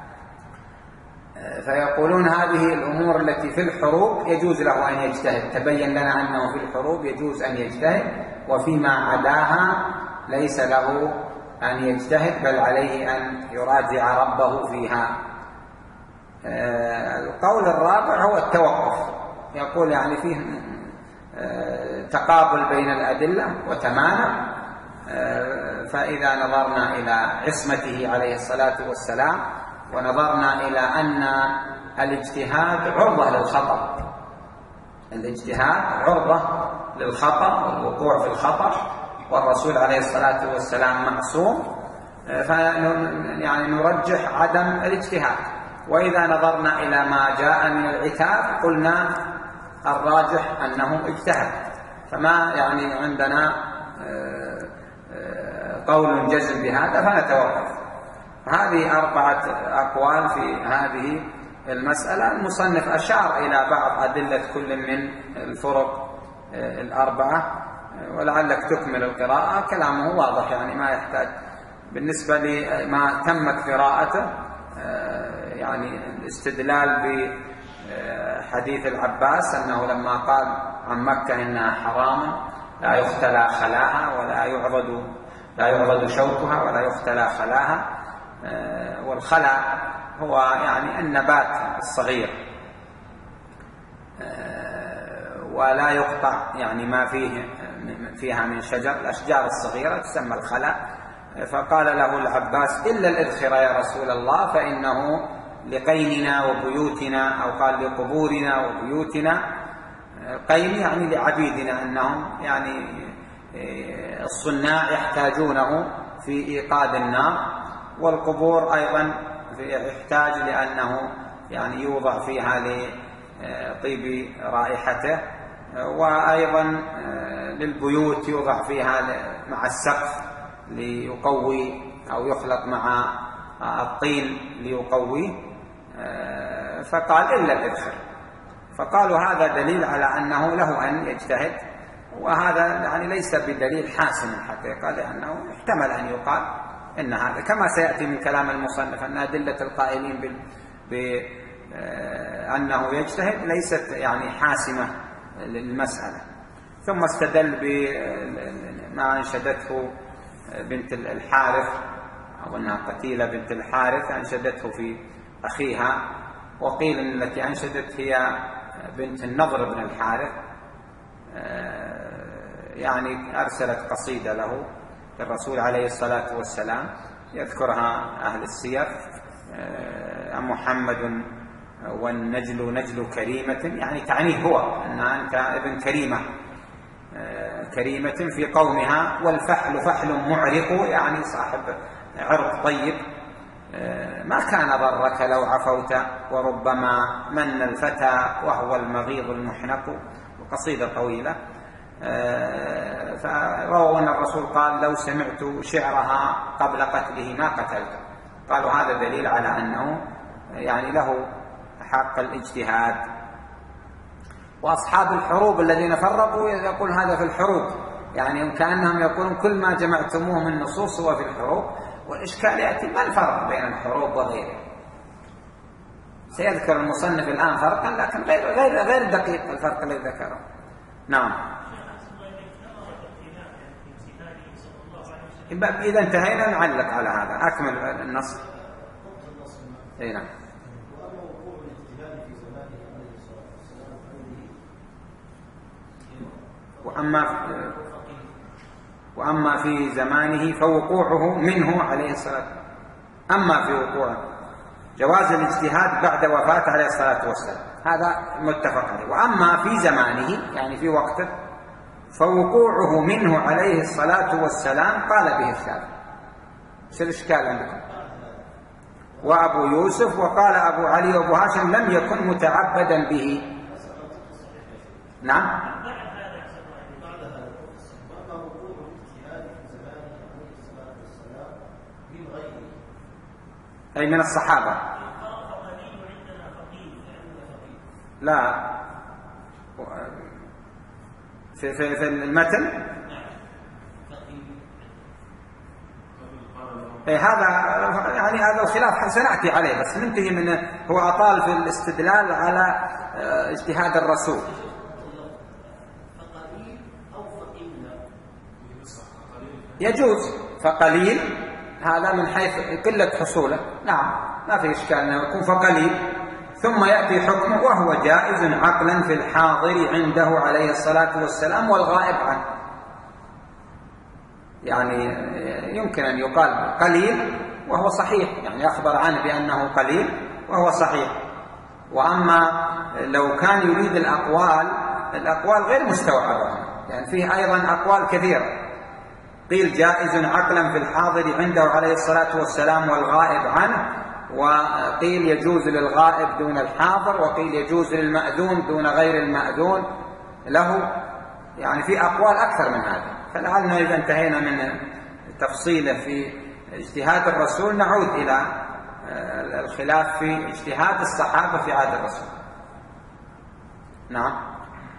فيقولون هذه الأمور التي في الحروب يجوز له أن يجتهد، تبين لنا أنه في الحروب يجوز أن يجتهد، وفيما عداها ليس له أن يجتهد بل عليه أن يراجع ربه فيها. القول الرابع هو التوقف، يقول يعني فيه تقابل بين الأدلة وتمانع، فإذا نظرنا إلى عصمته عليه الصلاة والسلام ونظرنا إلى أن الاجتهاد عرضة للخطأ، الاجتهاد عرضة للخطأ والوقوع في الخطأ، والرسول عليه الصلاة والسلام معصوم، يعني نرجح عدم الاجتهاد. وإذا نظرنا إلى ما جاء من العتاب قلنا الراجح أنه اجتهد، فما يعني عندنا قول جزم بهذا فنتوقف. هذه أربعة أقوال في هذه المسألة. المصنف أشار إلى بعض أدلة كل من الفرق الأربعة، ولعلك تكمل القراءة. كلامه واضح يعني ما يحتاج. بالنسبة لما تمت قراءته يعني الاستدلال بحديث العباس أنه لما قال عن مكة إنها حرام لا يختلى خلاها ولا يعرض لا يعرض شوكها ولا يختلى خلاها، والخلا هو يعني النبات الصغير ولا يقطع يعني ما فيه فيها من شجر، الأشجار الصغيرة تسمى الخلا. فقال له العباس إلا الإذخر يا رسول الله فإنه لقيننا وبيوتنا، أو قال لقبورنا وبيوتنا. قين يعني لعبيدنا، أنهم يعني الصناع يحتاجونه في إيقاد النار، والقبور أيضا يحتاج لأنه يعني يوضع فيها لطيب رائحته، وأيضا للبيوت يوضع فيها مع السقف ليقوي أو يخلط مع الطين ليقوي. فقال إلا الإذخر، فقالوا هذا دليل على أنه له أن يجتهد، وهذا يعني ليس بدليل حاسم الحقيقة، لأنه احتمل أن يقال إن هذا كما سيأتي من كلام المصنف أن أدلة القائلين بأنه يجتهد ليست يعني حاسمة للمسألة. ثم استدل بما أنشدته بنت الحارث، أظنها قتيلة بنت الحارث، أنشدته في أخيها، وقيل أن التي أنشدت هي بنت النضر بن الحارث، يعني أرسلت قصيدة له للرسول عليه الصلاة والسلام يذكرها أهل السير: محمد والنجل نجل كريمة، يعني تعنيه هو أن أنت ابن كريمة كريمة في قومها، والفحل فحل معرق، يعني صاحب عرق طيب، ما كان ضرك لو عفوت، وربما من الفتى وهو المغيظ المحنق، وقصيدة طويلة. فرووا أن الرسول قال: لو سمعت شعرها قبل قتله ما قتلته. قالوا هذا دليل على أنه يعني له حق الاجتهاد. وأصحاب الحروب الذين فرقوا يقول هذا في الحروب، يعني كأنهم يقولون كل ما جمعتموه من نصوص هو في الحروب. والإشكال يأتي ما الفرق بين الحروب وغيره. سيذكر المصنف الآن فرقا، لكن غير غير غير دقيق الفرق الذي ذكره. نعم. إذا انتهينا نعلق على هذا. أكمل النص. أي نعم. وأما وأما في زمانه فوقوعه منه عليه الصلاة والسلام. أما في وقوعه جواز الاجتهاد بعد وفاته عليه الصلاة والسلام، هذا متفق عليه. وأما في زمانه يعني في وقته فوقوعه منه عليه الصلاة والسلام قال به الشافعي. ايش الإشكال عندكم؟ وأبو يوسف وقال أبو علي وأبو هاشم لم يكن متعبدا به. نعم. أي من الصحابة. لا، في في في المتن أي هذا يعني هذا الخلاف سنأتي عليه، بس ننتهي من هو أطال في الاستدلال على اجتهاد الرسول. يجوز فقليل، هذا من حيث قلة حصوله. نعم ما في إشكال أنه يكون فقليل، ثم يأتي حكمه وهو جائز عقلا في الحاضر عنده عليه الصلاة والسلام والغائب عنه. يعني يمكن أن يقال قليل وهو صحيح، يعني أخبر عنه بأنه قليل وهو صحيح. وأما لو كان يريد الأقوال، الأقوال غير مستوعبة، يعني فيه أيضا أقوال كثيرة. قيل جائز عقلا في الحاضر عنده عليه الصلاة والسلام والغائب عنه، وقيل يجوز للغائب دون الحاضر، وقيل يجوز للمأذون دون غير المأذون له. يعني في أقوال أكثر من هذا. فلعلنا إذا انتهينا من تفصيله في اجتهاد الرسول نعود إلى الخلاف في اجتهاد الصحابة في عهد الرسول. نعم.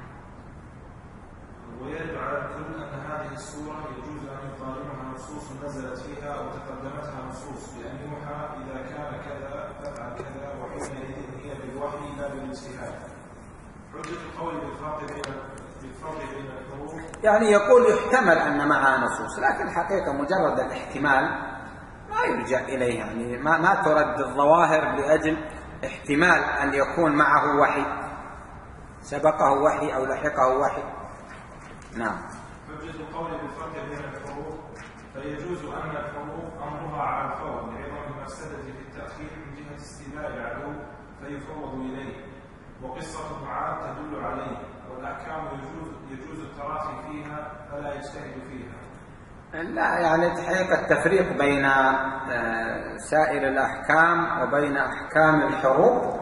ويرد على الكل أن هذه السورة يجوز أن يقارنها نصوص نزلت فيها وتقدمتها نصوص بأن يوحى إذا كان كذا فافعل كذا، وحينئذ هي بالوحي لا بالاجتهاد. حجة القول بالفرق بين بالفرق بين الحروف، يعني يقول يحتمل أن معها نصوص، لكن الحقيقة مجرد الاحتمال ما يرجع إليه، يعني ما ما ترد الظواهر لأجل احتمال أن يكون معه وحي سبقه وحي أو لحقه وحي. نعم. حجة القول بالفرق بين الحروف، فيجوز أن الحروف أمرها على الفور لعظم المفسدة في التأخير من جهة استيلاء العدو فيفوض إليه، وقصة معاذ تدل عليه، والأحكام يجوز يجوز التراخي فيها فلا يجتهد فيها. لا، يعني حقيقة التفريق بين سائر الأحكام وبين أحكام الحروب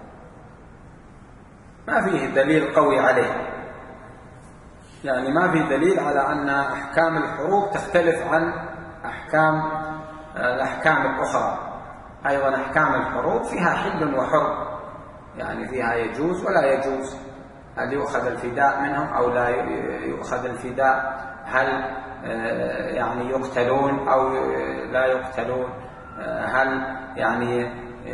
ما فيه دليل قوي عليه، يعني ما في دليل على أن أحكام الحروب تختلف عن أحكام الأحكام الأخرى. أيضا أحكام الحروب فيها حل وحرم، يعني فيها يجوز ولا يجوز، هل يؤخذ الفداء منهم أو لا يؤخذ الفداء، هل يعني يقتلون أو لا يقتلون، هل يعني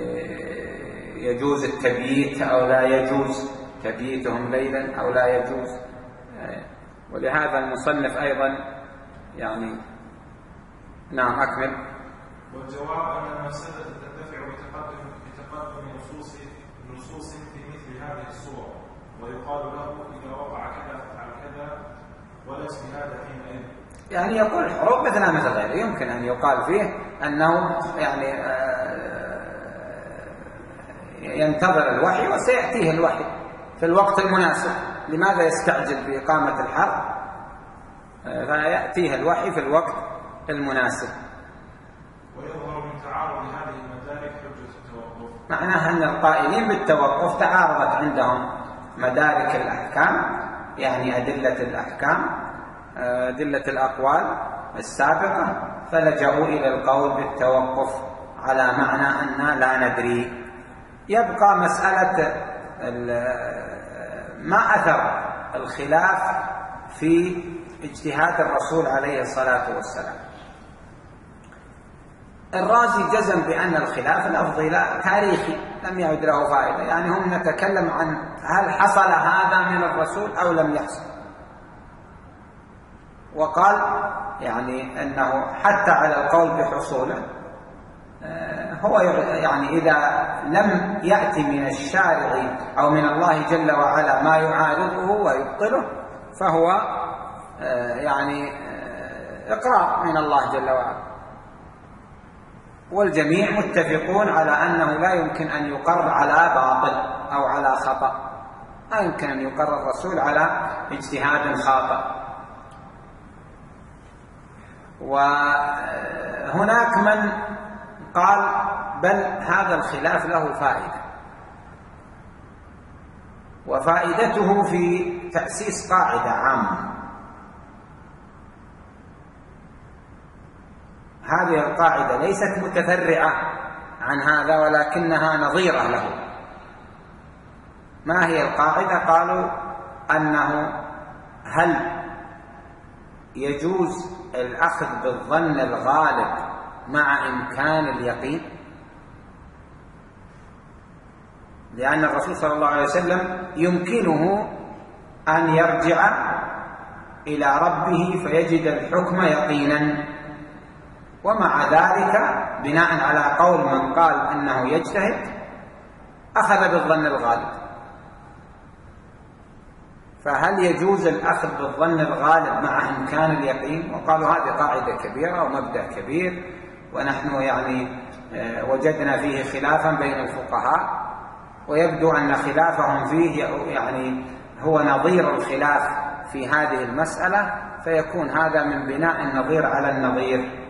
يجوز التبييت أو لا يجوز تبييتهم ليلا أو لا يجوز. ولهذا المصنف أيضا يعني نعم أكمل. والجواب أن المفسدة تندفع بتقدم بتقدم نصوص نصوص في مثل هذه الصور، ويقال له إذا وقع كذا فعل كذا ولا اجتهاد حينئذ. يعني يقول الحروب مثلها مثل غيره، يمكن أن يقال فيه أنه يعني ينتظر الوحي وسيأتيه الوحي في الوقت المناسب. لماذا يستعجل بإقامة الحرب؟ فيأتيه الوحي في الوقت المناسب. ويظهر من تعارض هذه معناها أن القائلين بالتوقف تعارضت عندهم مدارك الأحكام، يعني أدلة الأحكام، أدلة الأقوال السابقة، فلجأوا إلى القول بالتوقف على معنى أن لا ندري. يبقى مسألة ما أثر الخلاف في اجتهاد الرسول عليه الصلاة والسلام. الرازي جزم بأن الخلاف لفظي لا تاريخي لم يعد له فائدة، يعني هم نتكلم عن هل حصل هذا من الرسول أو لم يحصل، وقال يعني أنه حتى على القول بحصوله هو يعني إذا لم يأتي من الشارع أو من الله جل وعلا ما يعارضه ويبطله فهو يعني إقرار من الله جل وعلا. والجميع متفقون على أنه لا يمكن أن يقر على باطل أو على خطأ، لا يمكن أن يقر الرسول على اجتهاد خاطئ. وهناك من قال بل هذا الخلاف له فائدة، وفائدته في تأسيس قاعدة عامة. هذه القاعدة ليست متفرعة عن هذا ولكنها نظيرة له. ما هي القاعدة؟ قالوا أنه هل يجوز الأخذ بالظن الغالب مع إمكان اليقين؟ لأن الرسول صلى الله عليه وسلم يمكنه أن يرجع إلى ربه فيجد الحكم يقينا، ومع ذلك بناء على قول من قال أنه يجتهد أخذ بالظن الغالب. فهل يجوز الأخذ بالظن الغالب مع إمكان اليقين؟ وقالوا هذه قاعدة كبيرة ومبدأ كبير، ونحن يعني وجدنا فيه خلافا بين الفقهاء، ويبدو أن خلافهم فيه يعني هو نظير الخلاف في هذه المسألة، فيكون هذا من بناء النظير على النظير.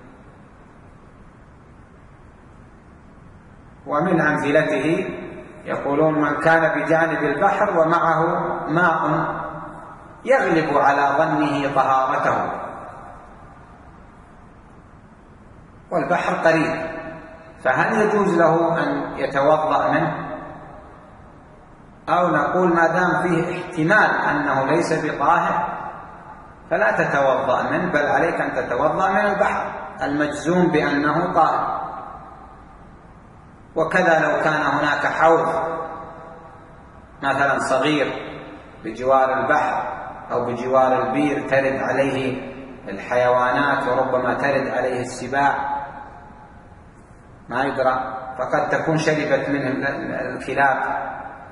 ومن أمثلته يقولون من كان بجانب البحر ومعه ماء يغلب على ظنه طهارته، والبحر قريب، فهل يجوز له أن يتوضأ منه؟ أو نقول ما دام فيه احتمال أنه ليس بطاهر فلا تتوضأ منه، بل عليك أن تتوضأ من البحر المجزوم بأنه طاهر. وكذا لو كان هناك حوض مثلا صغير بجوار البحر أو بجوار البير ترد عليه الحيوانات وربما ترد عليه السباع، ما يدرى، فقد تكون شربت منه الكلاب،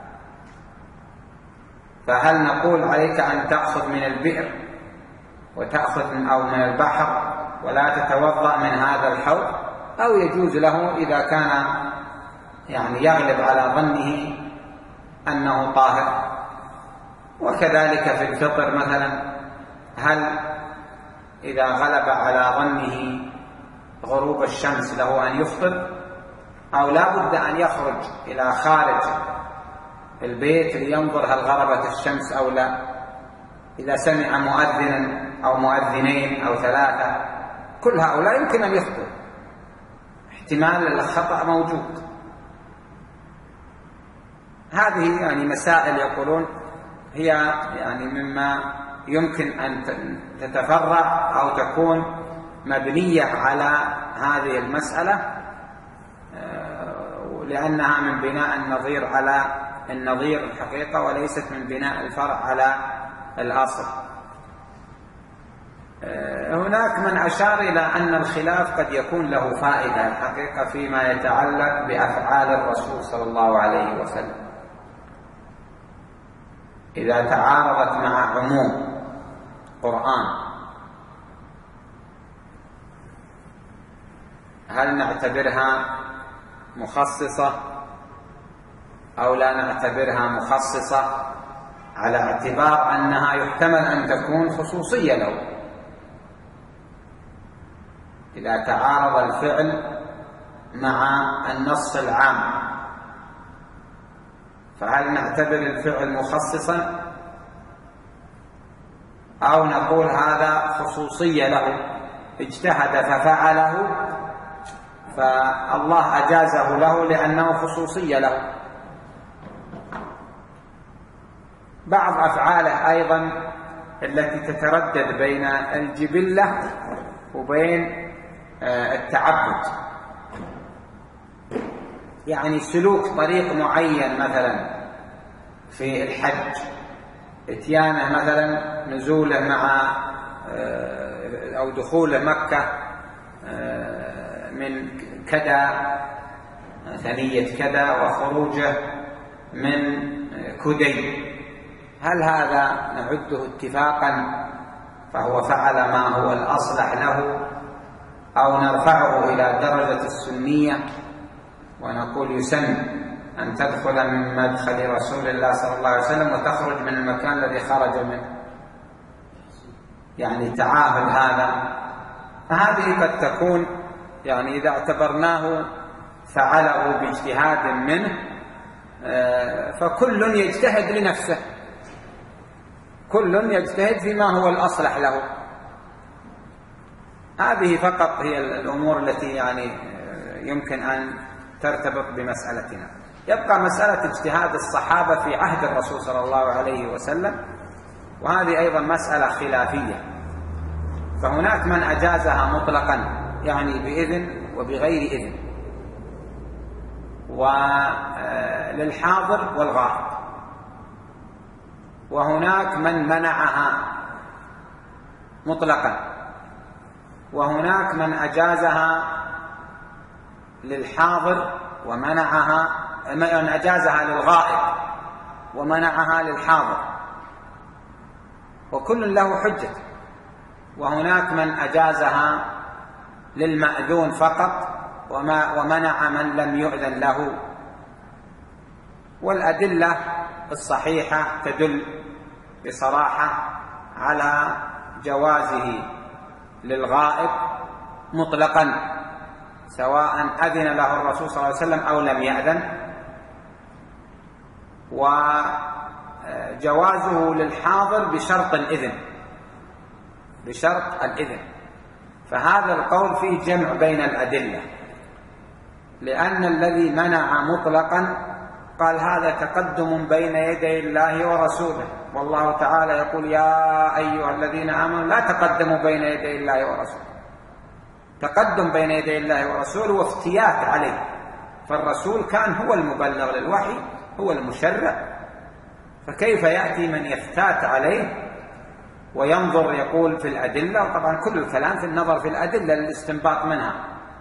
فهل نقول عليك أن تأخذ من البئر وتأخذ من أو من البحر ولا تتوضأ من هذا الحوض؟ أو يجوز له إذا كان يعني يغلب على ظنه أنه طاهر؟ وكذلك في الفطر مثلا، هل إذا غلب على ظنه غروب الشمس له أن يفطر، أو لا بد أن يخرج إلى خارج البيت لينظر هل غربت الشمس أو لا؟ إذا سمع مؤذنا أو مؤذنين أو ثلاثة كل هؤلاء يمكن أن يخطئ، احتمال الخطأ موجود. هذه يعني مسائل يقولون هي يعني مما يمكن أن تتفرع أو تكون مبنية على هذه المسألة، لأنها من بناء النظير على النظير الحقيقة وليست من بناء الفرع على الأصل. هناك من أشار إلى أن الخلاف قد يكون له فائدة الحقيقة فيما يتعلق بأفعال الرسول صلى الله عليه وسلم، إذا تعارضت مع عموم قرآن هل نعتبرها مخصصة أو لا نعتبرها مخصصة، على اعتبار أنها يحتمل أن تكون خصوصية له. إذا تعارض الفعل مع النص العام فهل نعتبر الفعل مخصصا أو نقول هذا خصوصية له، اجتهد ففعله فالله أجازه له لأنه خصوصية له. بعض أفعاله أيضا التي تتردد بين الجبلة وبين التعبد، يعني سلوك طريق معين مثلا في الحج، اتيانه مثلا نزوله مع أو دخوله مكة من كذا ثنية كذا وخروجه من كدي، هل هذا نعده اتفاقا فهو فعل ما هو الأصلح له، أو نرفعه إلى درجة السنية ونقول يسن أن تدخل من مدخل رسول الله صلى الله عليه وسلم وتخرج من المكان الذي خرج منه، يعني تعاهد هذا. فهذه قد تكون يعني إذا اعتبرناه فعله باجتهاد منه فكل يجتهد لنفسه، كل يجتهد فيما هو الأصلح له. هذه فقط هي الأمور التي يعني يمكن أن ترتبط بمسألتنا. يبقى مسألة اجتهاد الصحابة في عهد الرسول صلى الله عليه وسلم، وهذه أيضا مسألة خلافية، فهناك من أجازها مطلقا يعني بإذن وبغير إذن، وللحاضر والغائب، وهناك من منعها مطلقا، وهناك من أجازها للحاضر ومنعها، من أجازها للغائب ومنعها للحاضر، وكل له حجة. وهناك من أجازها للمأذون فقط وما ومنع من لم يؤذن له. والأدلة الصحيحة تدل بصراحة على جوازه للغائب مطلقا، سواء أذن له الرسول صلى الله عليه وسلم أو لم يأذن، وجوازه للحاضر بشرط الإذن، بشرط الإذن. فهذا القول فيه جمع بين الأدلة، لأن الذي منع مطلقا قال هذا تقدم بين يدي الله ورسوله، والله تعالى يقول يا أيها الذين آمنوا لا تقدموا بين يدي الله ورسوله. تقدم بين يدي الله ورسوله وافتيات عليه، فالرسول كان هو المبلغ للوحي، هو المشرع، فكيف يأتي من يفتات عليه وينظر يقول في الأدلة؟ وطبعا كل الكلام في النظر في الأدلة للاستنباط منها،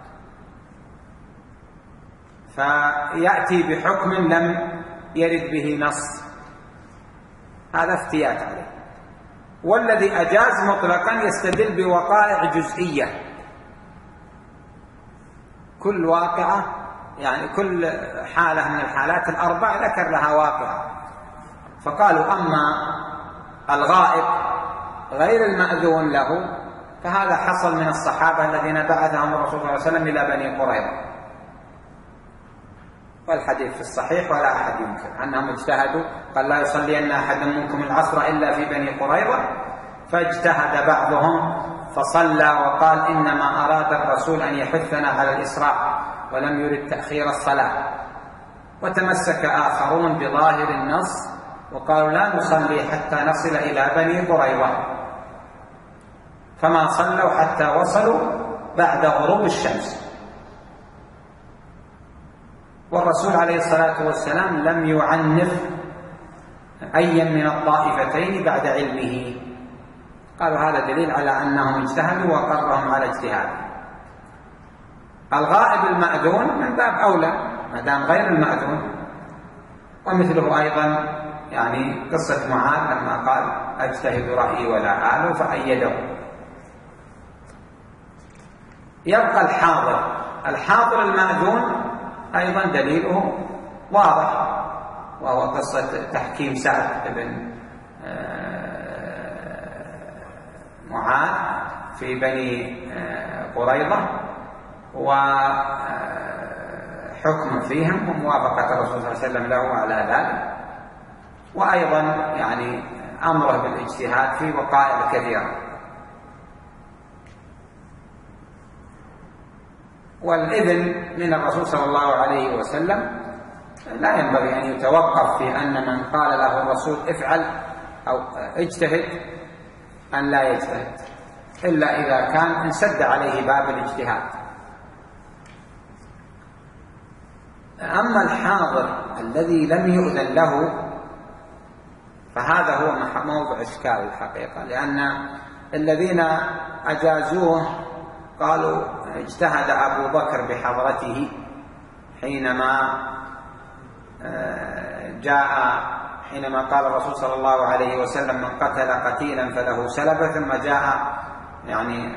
فيأتي بحكم لم يرد به نص، هذا افتيات عليه. والذي أجاز مطلقا يستدل بوقائع جزئية، كل واقعة يعني كل حالة من الحالات الأربع ذكر لها واقعة، فقالوا أما الغائب غير المأذون له فهذا حصل من الصحابة الذين بعثهم الرسول صلى الله عليه وسلم إلى بني قريظة، والحديث في الصحيح ولا أحد ينكر أنهم اجتهدوا، قال لا يصلين أحد منكم العصر إلا في بني قريظة، فاجتهد بعضهم فصلى وقال إنما أراد الرسول أن يحثنا على الإسراع ولم يرد تأخير الصلاة، وتمسك آخرون بظاهر النص وقالوا لا نصلي حتى نصل إلى بني قريظة، فما صلوا حتى وصلوا بعد غروب الشمس. والرسول عليه الصلاة والسلام لم يعنف أيا من الطائفتين بعد علمه، قالوا هذا دليل على أنهم اجتهدوا وقرهم على اجتهاد. الغائب المأذون من باب أولى ما دام غير المأذون. ومثله أيضا يعني قصة معاذ لما قال أجتهد رأيي ولا آله فأيده. يبقى الحاضر، الحاضر المأذون أيضا دليله واضح، وهو قصة تحكيم سعد بن معاذ في بني قريظة، وحكم حكم فيهم وموافقة الرسول صلى الله عليه وسلم له على ذلك، وأيضا يعني أمره بالاجتهاد في وقائع كثيرة. والإذن من الرسول صلى الله عليه وسلم لا ينبغي أن يتوقف في أن من قال له الرسول افعل أو اجتهد أن لا يجتهد، إلا إذا كان انسد عليه باب الاجتهاد. أما الحاضر الذي لم يؤذن له فهذا هو موضع إشكال الحقيقة، لأن الذين أجازوه قالوا اجتهد أبو بكر بحضرته حينما جاء حينما قال الرسول صلى الله عليه وسلم من قتل قتيلا فله سلبه، ثم جاء يعني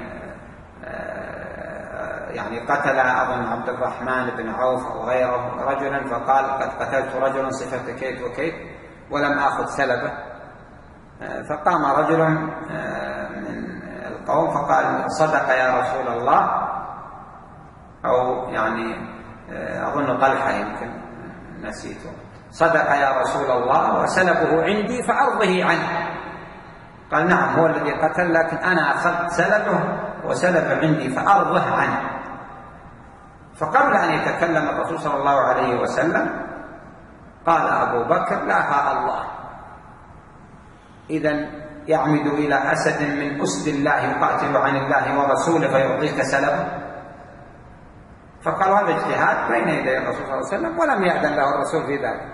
يعني قتل أظن عبد الرحمن بن عوف أو غيره رجلا، فقال قد قتلت رجلا صفة كيت وكيت ولم آخذ سلبه. فقام رجل من القوم فقال صدق يا رسول الله، أو يعني أظن طلحة يمكن نسيته، صدق يا رسول الله وسلبه عندي فأرضه عنه. قال نعم هو الذي قتل، لكن أنا أخذت سلبه وسلب عندي فأرضه عنه. فقبل أن يتكلم الرسول صلى الله عليه وسلم قال أبو بكر لا ها الله، إذن يعمد إلى أسد من أسد الله يقاتل عن الله ورسوله فيعطيك سلبه؟ فقال هذا اجتهاد بين يدي الرسول صلى الله عليه وسلم ولم يأذن له الرسول في ذلك.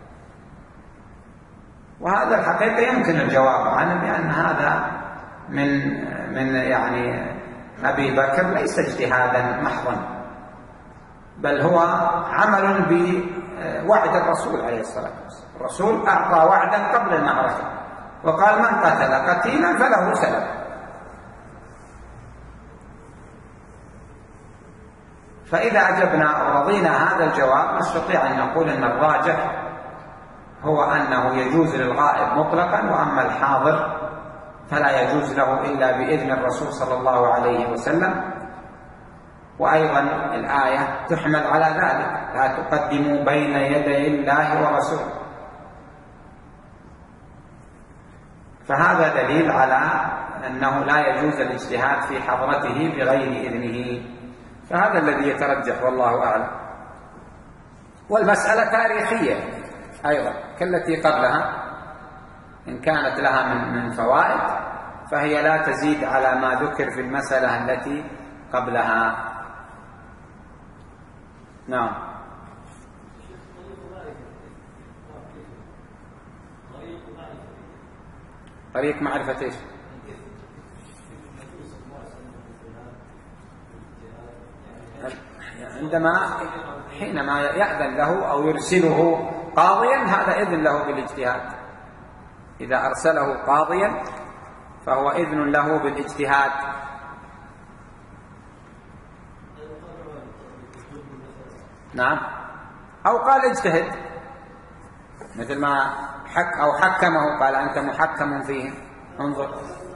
وهذا الحقيقة يمكن الجواب عنه، لأن هذا من من يعني أبي بكر ليس اجتهادا محضا، بل هو عمل بوعد الرسول عليه الصلاة والسلام. الرسول أعطى وعدا قبل المعركة وقال من قتل قتيلا فله سلب. فإذا أجبنا ورضينا هذا الجواب نستطيع أن نقول أن الراجح هو أنه يجوز للغائب مطلقا، وأما الحاضر فلا يجوز له إلا بإذن الرسول صلى الله عليه وسلم. وأيضا الآية تحمل على ذلك، لا تقدموا بين يدي الله ورسوله. فهذا دليل على أنه لا يجوز الاجتهاد في حضرته بغير إذنه، فهذا الذي يترجح والله أعلم. والمسألة تاريخية أيضا كالتي قبلها، إن كانت لها من من فوائد فهي لا تزيد على ما ذكر في المسألة التي قبلها. نعم. طريق معرفة ايش؟ عندما حينما يأذن له أو يرسله قاضيا هذا إذن له بالاجتهاد. إذا أرسله قاضيا فهو إذن له بالاجتهاد. نعم. أو قال اجتهد مثل ما حك أو حكمه قال أنت محكم فيه انظر.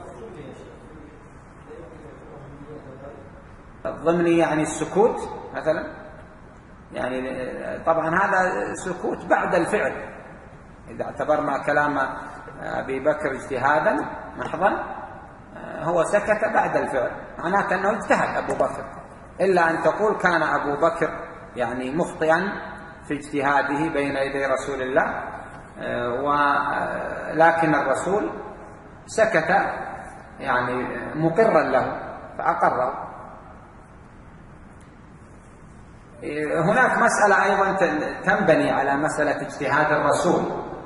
الضمني يعني السكوت مثلا، يعني طبعا هذا سكوت بعد الفعل. إذا اعتبرنا كلام أبي بكر اجتهادا محضا هو سكت بعد الفعل، معناته أنه اجتهد أبو بكر، إلا أن تقول كان أبو بكر يعني مخطئا في اجتهاده بين يدي رسول الله، ولكن الرسول سكت يعني مقرا له فأقره. هناك مسألة أيضا تنبني على مسألة اجتهاد الرسول،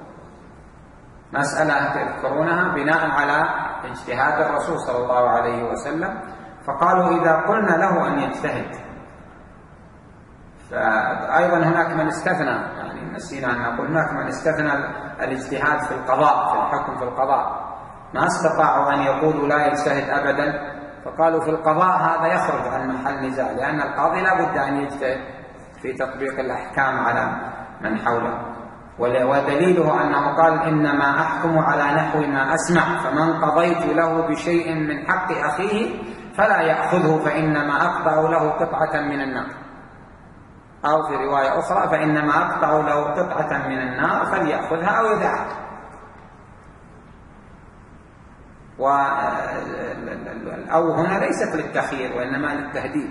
مسألة تذكرونها بناء على اجتهاد الرسول صلى الله عليه وسلم. فقالوا إذا قلنا له أن يجتهد، فأيضا هناك من استثنى، يعني نسينا أن نقول هناك من استثنى الاجتهاد في القضاء، في الحكم في القضاء، ما استطاعوا أن يقولوا لا يجتهد أبدا، فقالوا في القضاء هذا يخرج عن محل نزاع، لأن القاضي لا بد أن يجتهد في تطبيق الأحكام على من حوله. ودليله أنه قال إنما أحكم على نحو ما أسمع، فمن قضيت له بشيء من حق أخيه فلا يأخذه فإنما أقطع له قطعة من النار. أو في رواية أخرى فإنما أقطع له قطعة من النار فليأخذها أو يدعها. أو هنا ليست للتخيير وإنما للتهديد.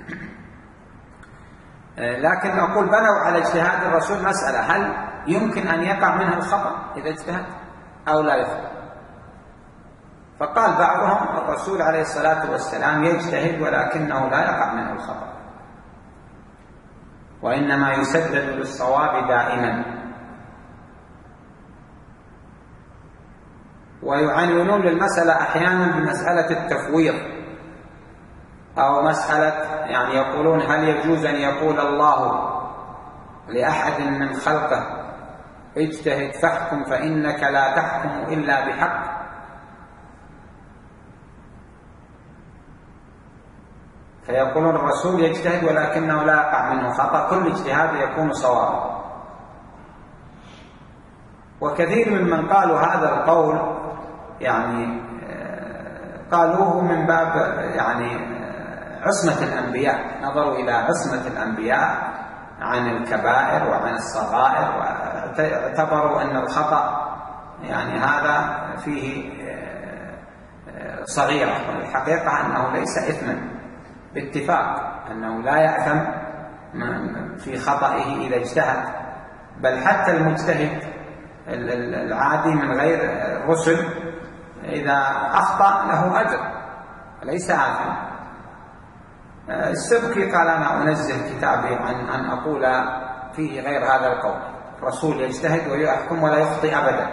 لكن أقول بنوا على اجتهاد الرسول مسألة: هل يمكن أن يقع منه الخطأ إذا اجتهد أو لا يخطأ؟ فقال بعضهم: الرسول عليه الصلاة والسلام يجتهد ولكنه لا يقع منه الخطأ، وإنما يسدد للصواب دائما. ويعنونون للمسألة أحيانا بمسألة التفويض، أو مسألة يعني يقولون: هل يجوز أن يقول الله لأحد من خلقه اجتهد فاحكم فإنك لا تحكم إلا بحق؟ فيقولون الرسول يجتهد ولكنه لا يقع منه خطأ، كل اجتهاد يكون صوابا. وكثير ممن قالوا هذا القول يعني قالوه من باب يعني عصمة الأنبياء، نظروا إلى عصمة الأنبياء عن الكبائر وعن الصغائر، واعتبروا أن الخطأ يعني هذا فيه صغيرة، والحقيقة أنه ليس إثما باتفاق، أنه لا يأثم في خطئه إذا اجتهد، بل حتى المجتهد العادي من غير الرسل إذا أخطأ له أجر ليس آثم. السبكي قال: أنا أنزه كتابي عن أن أقول فيه غير هذا القول، الرسول يجتهد ويحكم ولا يخطئ أبدا.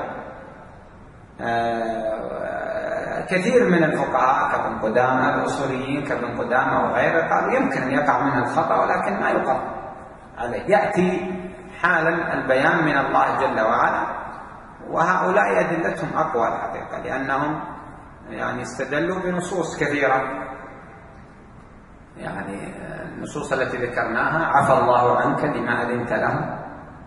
كثير من الفقهاء كابن قدامة الأصوليين كابن قدامة وغيره قالوا يمكن أن يقع منه الخطأ ولكن ما يقر عليه، يأتي حالا البيان من الله جل وعلا. وهؤلاء أدلتهم أقوى الحقيقة، لأنهم يعني استدلوا بنصوص كثيرة، يعني النصوص التي ذكرناها: عفى الله عنك لما أذنت لهم،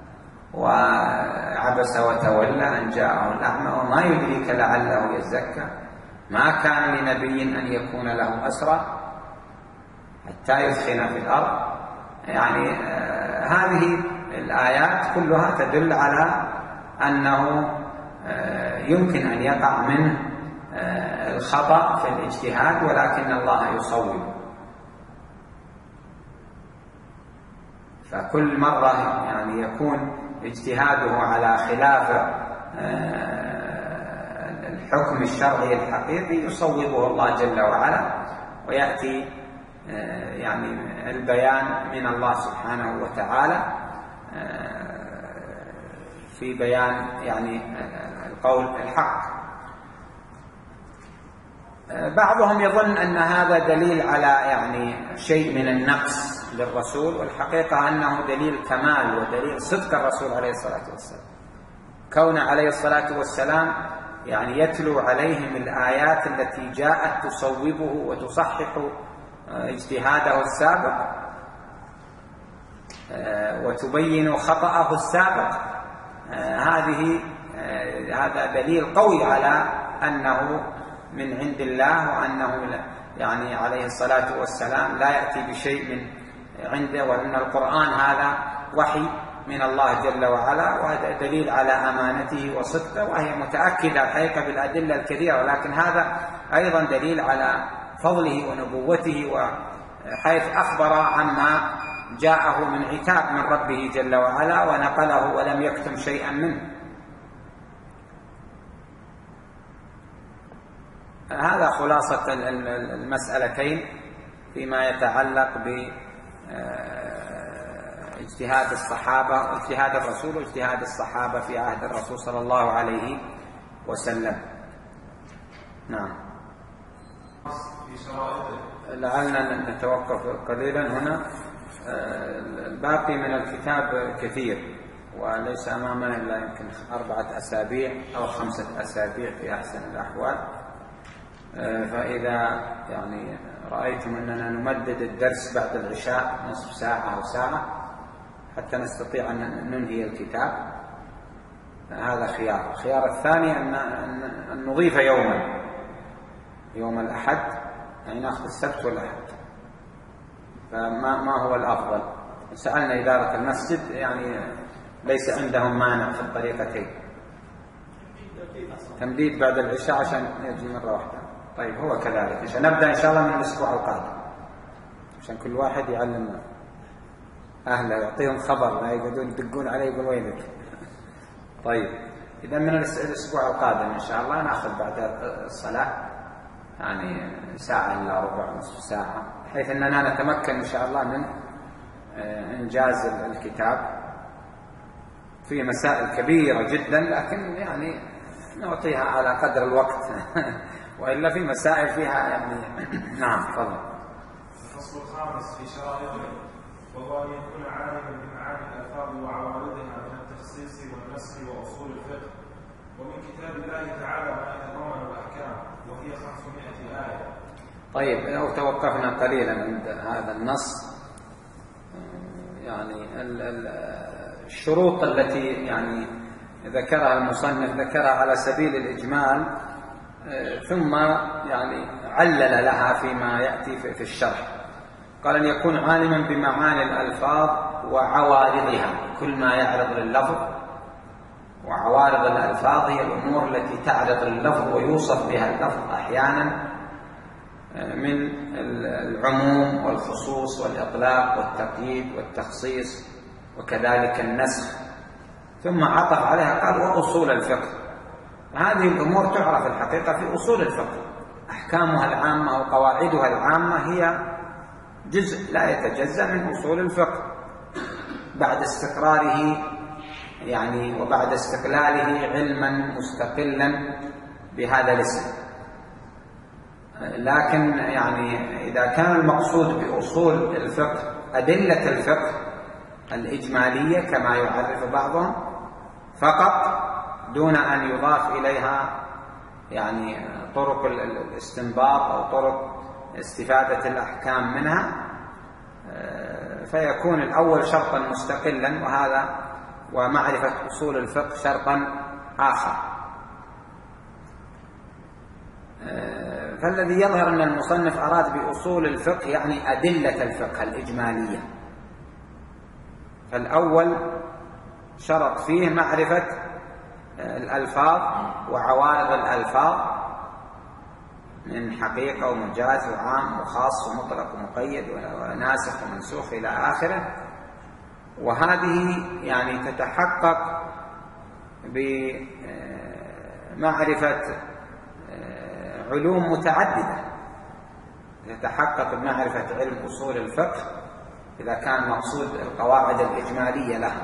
وعبس وتولى أن جاءه الأعمى، وما يدريك لعله يزكى، ما كان لنبي أن يكون له أسرى حتى يثخن في الأرض. يعني آه هذه الآيات كلها تدل على أنه آه يمكن أن يقع منه آه الخطأ في الاجتهاد، ولكن الله يصوب. فكل مرة يعني يكون اجتهاده على خلاف الحكم الشرعي الحقيقي يصوبه الله جل وعلا، ويأتي يعني البيان من الله سبحانه وتعالى في بيان يعني القول الحق. بعضهم يظن أن هذا دليل على يعني شيء من النقص للرسول، والحقيقة أنه دليل كمال ودليل صدق الرسول عليه الصلاة والسلام، كون عليه الصلاة والسلام يعني يتلو عليهم الآيات التي جاءت تصوبه وتصحح اجتهاده السابق وتبين خطأه السابق. هذه هذا دليل قوي على أنه من عند الله، وأنه يعني عليه الصلاة والسلام لا يأتي بشيء من عنده، وأن القرآن هذا وحي من الله جل وعلا، وهذا دليل على أمانته وصدقه، وهي متأكدة الحقيقة بالأدلة الكثيرة، ولكن هذا أيضا دليل على فضله ونبوته، وحيث أخبر عما جاءه من عتاب من ربه جل وعلا ونقله ولم يكتم شيئا منه. هذا خلاصة المسألتين فيما يتعلق باجتهاد الصحابة، اجتهاد الرسول واجتهاد الصحابة في عهد الرسول صلى الله عليه وسلم. نعم. لعلنا نتوقف قليلا هنا، الباقي من الكتاب كثير وليس أمامنا إلا يمكن أربعة أسابيع أو خمسة أسابيع في أحسن الأحوال، فإذا يعني رأيتم أننا نمدد الدرس بعد العشاء نصف ساعة أو ساعة حتى نستطيع أن ننهي الكتاب، هذا خيار. الخيار الثاني أن نضيف يوما، يوم الأحد، يعني نأخذ السبت والأحد، فما ما هو الأفضل؟ سألنا إدارة المسجد يعني ليس عندهم مانع في الطريقتين، تمديد بعد العشاء عشان يجي مرة واحدة. طيب هو كذلك، عشان نبدأ إن شاء الله من الأسبوع القادم، عشان كل واحد يعلم أهله، يعطيهم خبر، لا يقعدون يدقون عليه يقول وينك. طيب إذا من الأسبوع القادم إن شاء الله نأخذ بعد الصلاة يعني ساعة إلا ربع نصف ساعة، بحيث أننا نتمكن إن شاء الله من إنجاز الكتاب. في مسائل كبيرة جدا لكن يعني نعطيها على قدر الوقت وإلا في مسائل فيها يعني. نعم تفضل. الفصل الخامس في شرائطه، وهو أن يكون عالما بمعاني الألفاظ وعوارضها من التخصيص والنسخ وأصول الفقه، ومن كتاب الله تعالى ما يتضمن الأحكام وهي خمسمائة آية. طيب لو توقفنا قليلا عند هذا النص، يعني الشروط التي يعني ذكرها المصنف ذكرها على سبيل الإجمال، ثم يعني علل لها فيما يأتي في الشرح. قال أن يكون عالما بمعاني الألفاظ وعوارضها، كل ما يعرض لللفظ. وعوارض الألفاظ هي الأمور التي تعرض لللفظ ويوصف بها اللفظ أحيانا من العموم والخصوص والإطلاق والتقييد والتخصيص وكذلك النسخ. ثم عطف عليها قال وأصول الفقه. هذه الأمور تعرف الحقيقة في أصول الفقه، أحكامها العامة وقواعدها العامة هي جزء لا يتجزأ من أصول الفقه بعد استقراره يعني وبعد استقلاله علما مستقلا بهذا الاسم. لكن يعني إذا كان المقصود بأصول الفقه أدلة الفقه الإجمالية كما يعرف بعضهم فقط، دون أن يضاف إليها يعني طرق الاستنباط أو طرق استفادة الأحكام منها، فيكون الأول شرطا مستقلا، وهذا ومعرفة أصول الفقه شرطا آخر. فالذي يظهر أن المصنف أراد بأصول الفقه يعني أدلة الفقه الإجمالية. فالأول شرط فيه معرفة الألفاظ وعوارض الألفاظ من حقيقة ومجاز وعام وخاص ومطلق ومقيد وناسخ ومنسوخ إلى آخره. وهذه يعني تتحقق بمعرفة علوم متعددة، تتحقق بمعرفة علم أصول الفقه إذا كان مقصود القواعد الإجمالية لها،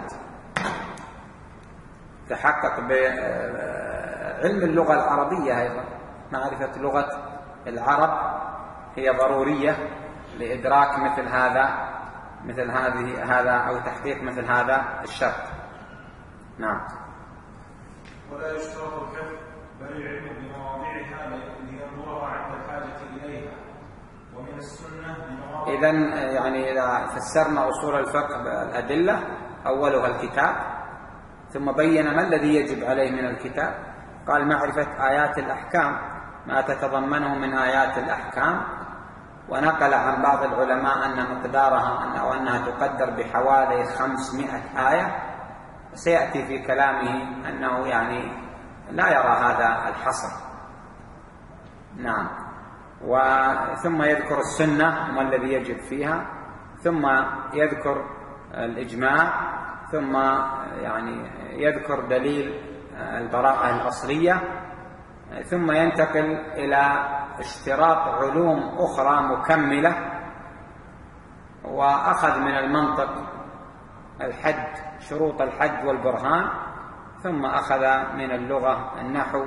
تحقق بعلم اللغة العربية أيضا، معرفة لغة العرب هي ضرورية لإدراك مثل هذا مثل هذه هذا أو تحقيق مثل هذا الشرط. نعم. ولا يشترط الحفظ بل العلم بمواضعها لينظرها عند الحاجة إليها، ومن السنة بمواضع. إذن يعني إذا فسرنا أصول الفقه بالأدلة، أولها الكتاب، ثم بين ما الذي يجب عليه من الكتاب. قال معرفة آيات الأحكام، ما تتضمنه من آيات الأحكام، ونقل عن بعض العلماء أن مقدارها أو أنها تقدر بحوالي خمسمائة آية، سيأتي في كلامه أنه يعني لا يرى هذا الحصر. نعم. وثم يذكر السنة ما الذي يجب فيها، ثم يذكر الإجماع، ثم يعني يذكر دليل البراءة الأصلية، ثم ينتقل إلى اشتراط علوم أخرى مكملة. وأخذ من المنطق الحد، شروط الحد والبرهان، ثم أخذ من اللغة النحو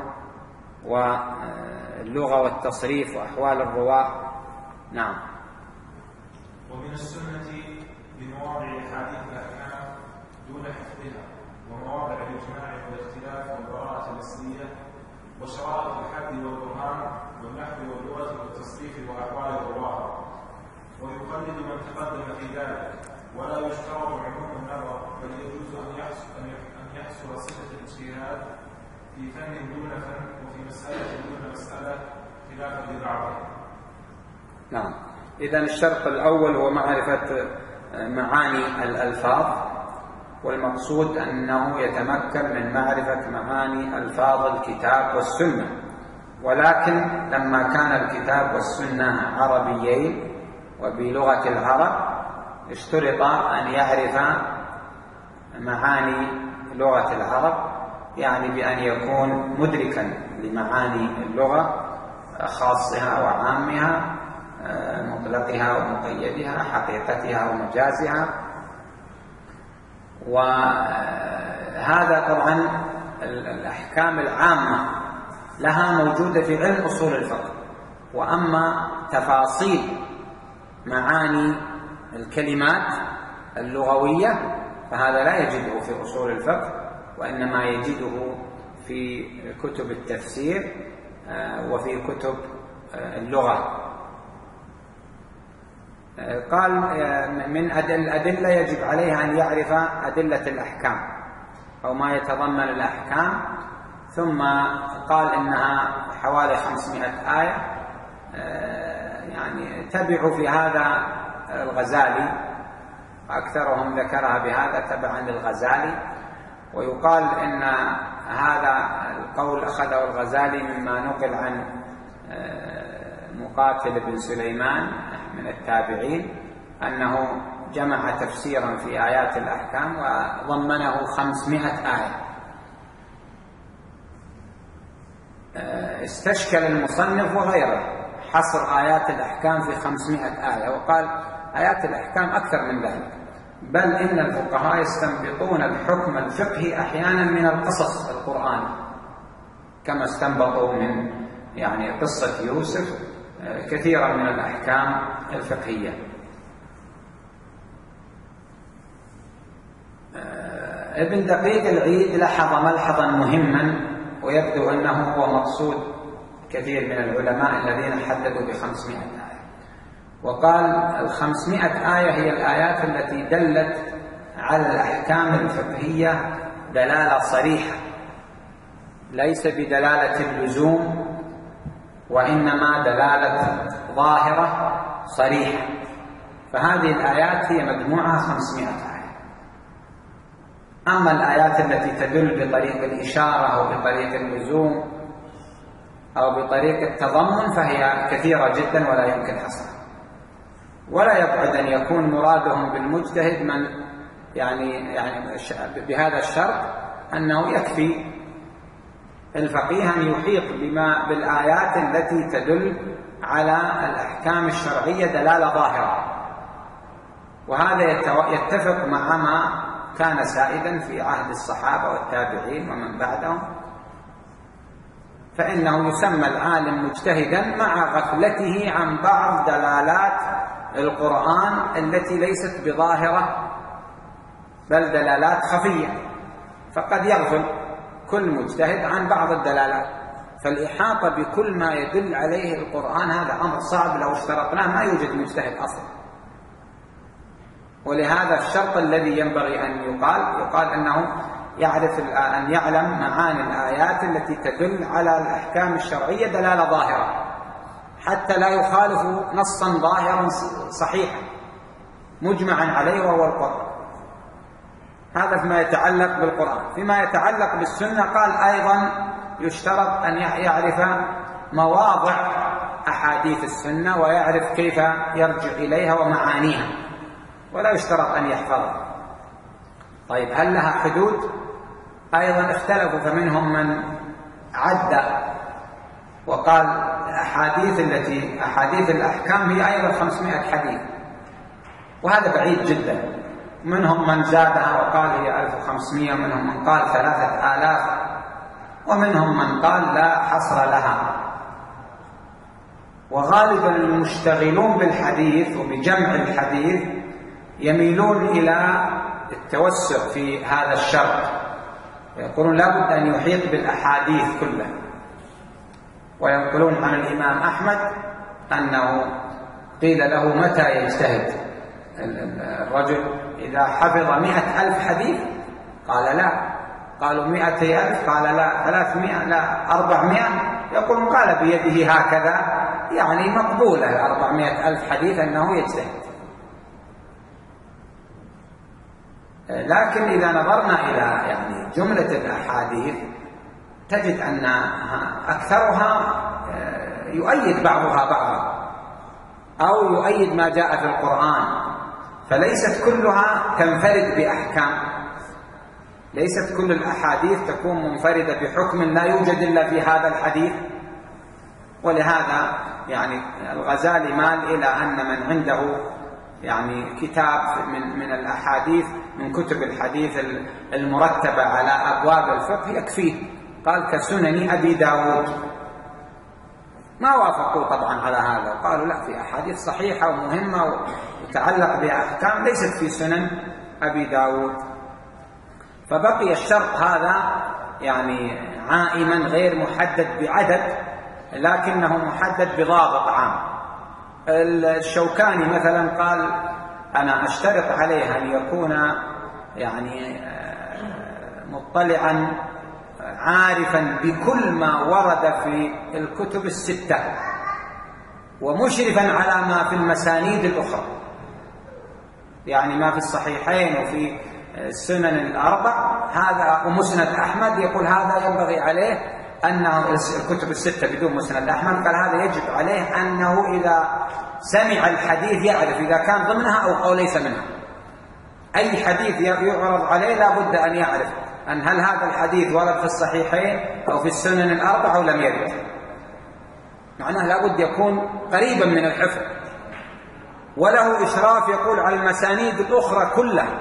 واللغة والتصريف وأحوال الرواة. نعم. ومن السنة بمواضع أحاديث الأحكام دون حفظها، ومواضع الإجماع والاختلاف والبراءة الأصلية، وشرائط الحد والبرهان والنحو واللغة والتصريف وأحوال الرواة، ويقلد من تقدم في ذلك. ولا يشترط عموم النظر، بل يجوز أن يحصل أن يحصل صفة الاجتهاد في فن دون فن، وفي مسألة دون مسألة، خلافا لبعضها. نعم. إذن الشرط الأول هو معرفة معاني الألفاظ، والمقصود أنه يتمكن من معرفة معاني ألفاظ الكتاب والسنة. ولكن لما كان الكتاب والسنة عربيين وبلغة العرب اشترط أن يعرف معاني لغة العرب، يعني بأن يكون مدركا لمعاني اللغة، خاصها وعامها، مطلقها ومقيدها، حقيقتها ومجازها. وهذا طبعا الأحكام العامة لها موجودة في علم أصول الفقه، وأما تفاصيل معاني الكلمات اللغوية فهذا لا يجده في أصول الفقه، وإنما يجده في كتب التفسير وفي كتب اللغة. قال من الأدلة يجب عليه أن يعرف أدلة الأحكام أو ما يتضمن الأحكام، ثم قال إنها حوالي خمسمائة آية، يعني تبع في هذا الغزالي، أكثرهم ذكرها بهذا تبعا للغزالي. ويقال إن هذا القول أخذه الغزالي مما نقل عن مقاتل بن سليمان من التابعين، أنه جمع تفسيرا في آيات الأحكام وضمنه خمسمائة آية. استشكل المصنف وغيره حصر آيات الأحكام في خمسمائة آية، وقال آيات الأحكام أكثر من ذلك، بل إن الفقهاء يستنبطون الحكم الفقهي أحيانا من القصص القرآني، كما استنبطوا من يعني قصة يوسف كثيرا من الأحكام الفقهية. ابن دقيق العيد لاحظ ملحظا مهما، ويبدو أنه هو مقصود كثير من العلماء الذين حددوا بخمسمائة آية، وقال الخمسمائة آية هي الآيات التي دلت على الأحكام الفقهية دلالة صريحة، ليس بدلالة اللزوم، وإنما دلالة ظاهرة صريحة. فهذه الآيات هي مجموعة خمسمائة آية. أما الآيات التي تدل بطريق الإشارة أو بطريق اللزوم أو بطريق التضمن فهي كثيرة جدا ولا يمكن حصرها، ولا يبعد أن يكون مرادهم بالمجتهد من يعني يعني بهذا الشرط أنه يكفي الفقيه أن يحيط بما بالآيات التي تدل على الأحكام الشرعية دلالة ظاهرة. وهذا يتفق مع ما كان سائدا في عهد الصحابة والتابعين ومن بعدهم، فإنه يسمى العالم مجتهدا مع غفلته عن بعض دلالات القرآن التي ليست بظاهرة بل دلالات خفية، فقد يغفل كل مجتهد عن بعض الدلالات. فالإحاطة بكل ما يدل عليه القرآن هذا أمر صعب، لو اشترطناه ما يوجد مجتهد أصلا. ولهذا الشرط الذي ينبغي أن يقال يقال أنه يعرف أن يعلم معاني الآيات التي تدل على الأحكام الشرعية دلالة ظاهرة، حتى لا يخالف نصا ظاهرا صحيحا مجمعا عليه وهو القرآن. هذا فيما يتعلق بالقرآن. فيما يتعلق بالسنة قال أيضا يشترط أن يعرف مواضع أحاديث السنة ويعرف كيف يرجع إليها ومعانيها، ولا يشترط أن يحفظها. طيب هل لها حدود؟ أيضا اختلفوا، فمنهم من عد وقال الأحاديث التي أحاديث الأحكام هي أيضا خمسمائة حديث، وهذا بعيد جدا. منهم من زادها وقال هي ألف وخمسمائة، ومنهم من قال ثلاثة آلاف، ومنهم من قال لا حصر لها. وغالبا المشتغلون بالحديث وبجمع الحديث يميلون إلى التوسع في هذا الشرط، يقولون لابد أن يحيط بالأحاديث كلها. وينقلون عن الإمام أحمد أنه قيل له متى يجتهد الرجل إذا حفظ مئة ألف حديث؟ قال لا. قالوا مئتي ألف؟ قال لا. ثلاثمائة؟ لا. أربعمائة؟ يقول قال بيده هكذا، يعني مقبولة أربعمائة ألف حديث أنه يجتهد. لكن إذا نظرنا إلى يعني جملة الأحاديث تجد أن أكثرها يؤيد بعضها بعضا أو يؤيد ما جاء في القرآن، فليست كلها تنفرد بأحكام، ليست كل الأحاديث تكون منفردة بحكم لا يوجد إلا في هذا الحديث. ولهذا يعني الغزالي مال إلى أن من عنده يعني كتاب من من الأحاديث من كتب الحديث المرتبة على أبواب الفقه يكفيه، قال كسنن أبي داود. ما وافقوا طبعا على هذا وقالوا لا، في أحاديث صحيحة ومهمة وتعلق بأحكام ليست في سنن أبي داود. فبقي الشرط هذا يعني عائما غير محدد بعدد، لكنه محدد بضابط عام. الشوكاني مثلا قال أنا أشترط عليه أن يكون يعني مطلعا عارفا بكل ما ورد في الكتب الستة ومشرفا على ما في المسانيد الأخرى، يعني ما في الصحيحين وفي السنن الأربع هذا ومسند أحمد، يقول هذا ينبغي عليه أنه الكتب الستة بدون مسند أحمد، قال هذا يجب عليه أنه إذا سمع الحديث يعرف إذا كان ضمنها أو, أو ليس منها. أي حديث يعرض عليه لا بد أن يعرف أن هل هذا الحديث ورد في الصحيحين أو في السنن الأربع أو لم يرد، معناه لا بد يكون قريبا من الحفظ وله إشراف يقول على المسانيد الأخرى كلها،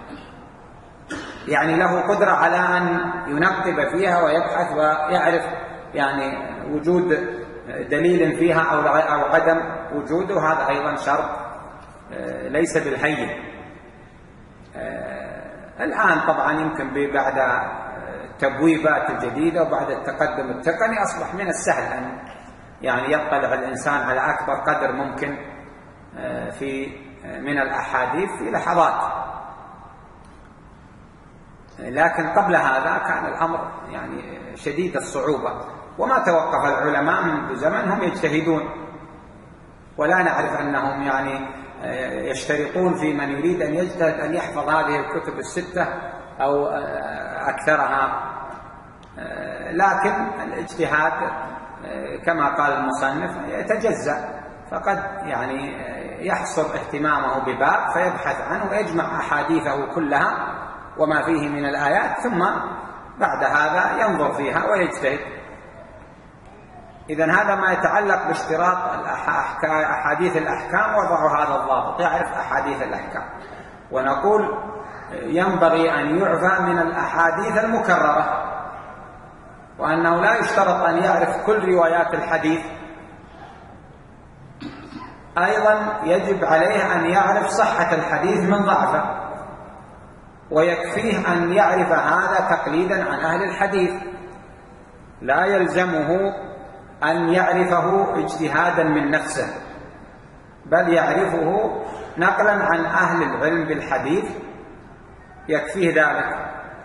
يعني له قدرة على أن ينقب فيها ويبحث ويعرف يعني وجود دليل فيها أو عدم وجوده. هذا أيضا شرط ليس بالهين. الآن طبعا يمكن بعد التبويبات الجديدة وبعد التقدم التقني أصبح من السهل أن يعني يطلع الإنسان على أكبر قدر ممكن في من الأحاديث في لحظات، لكن قبل هذا كان الأمر يعني شديد الصعوبة، وما توقف العلماء منذ زمن هم يجتهدون، ولا نعرف أنهم يعني يشترطون في من يريد أن يجتهد أن يحفظ هذه الكتب الستة أو أكثرها، لكن الاجتهاد كما قال المصنف يتجزأ، فقد يعني يحصر اهتمامه بباب فيبحث عنه ويجمع أحاديثه كلها وما فيه من الآيات، ثم بعد هذا ينظر فيها ويجتهد. إذن هذا ما يتعلق باشتراط أحاديث الأحكام، وضعوا هذا الضابط يعرف أحاديث الأحكام. ونقول ينبغي أن يعفى من الأحاديث المكررة، وأنه لا يشترط أن يعرف كل روايات الحديث. أيضا يجب عليه أن يعرف صحة الحديث من ضعفه، ويكفيه أن يعرف هذا تقليدا عن أهل الحديث، لا يلزمه أن يعرفه اجتهادا من نفسه، بل يعرفه نقلا عن أهل العلم بالحديث يكفيه ذلك.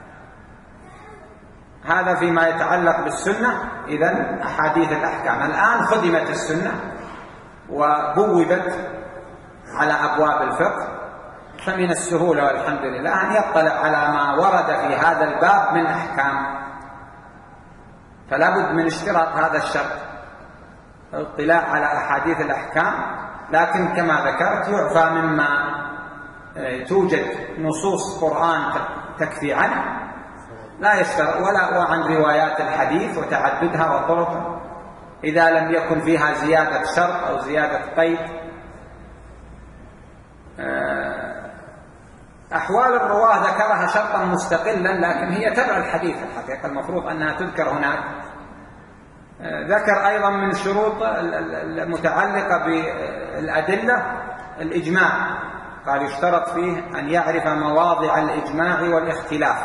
هذا فيما يتعلق بالسنة. إذن أحاديث الأحكام الآن خدمت السنة وبوبت على أبواب الفقه، فمن السهولة والحمد لله أن يطلع على ما ورد في هذا الباب من أحكام، فلا بد من اشتراط هذا الشرط، الاطلاع على أحاديث الأحكام. لكن كما ذكرت يعفى مما توجد نصوص قرآن تكفي عنه، لا يشترط، ولا وعن روايات الحديث وتعددها وطرقها إذا لم يكن فيها زيادة شرط أو زيادة قيد. أحوال الرواة ذكرها شرطا مستقلا، لكن هي تبع الحديث الحقيقة، المفروض أنها تذكر هناك. ذكر أيضا من شروط المتعلقة بالأدلة الإجماع، قال يشترط فيه أن يعرف مواضع الإجماع والاختلاف.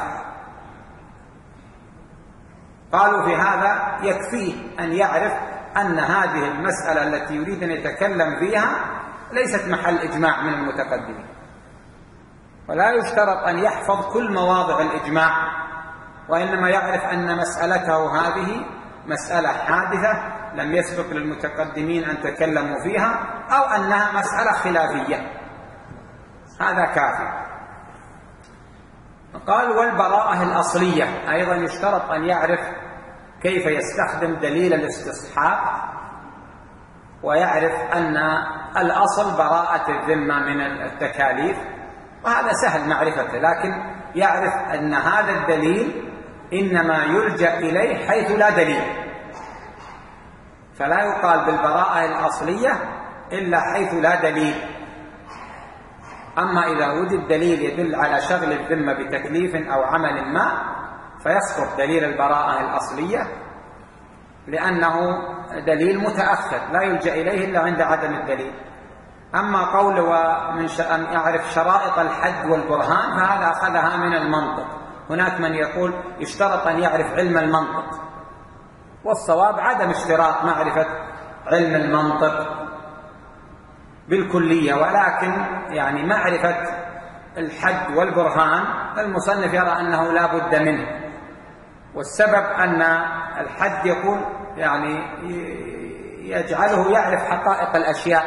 قالوا في هذا يكفيه أن يعرف أن هذه المسألة التي يريد أن يتكلم فيها ليست محل إجماع من المتقدمين، ولا يشترط أن يحفظ كل مواضع الإجماع، وإنما يعرف أن مسألته هذه مسألة حادثة لم يسبق للمتقدمين أن تكلموا فيها، أو أنها مسألة خلافية، هذا كافي. قال والبراءة الأصلية أيضا يشترط أن يعرف كيف يستخدم دليل الاستصحاب، ويعرف أن الأصل براءة الذمة من التكاليف، وهذا سهل معرفته، لكن يعرف أن هذا الدليل إنما يلجأ إليه حيث لا دليل، فلا يقال بالبراءة الأصلية إلا حيث لا دليل. أما إذا وجد دليل يدل على شغل الذمة بتكليف أو عمل ما فيسقط دليل البراءة الأصلية، لأنه دليل متأخر لا يلجأ إليه إلا عند عدم الدليل. أما قول ومن أن يعرف شرائط الحد والبرهان فهذا أخذها من المنطق. هناك من يقول يشترط أن يعرف علم المنطق، والصواب عدم اشتراط معرفة علم المنطق بالكلية، ولكن يعني معرفة الحد والبرهان المصنف يرى أنه لا بد منه، والسبب أن الحد يكون يعني يجعله يعرف حقائق الأشياء،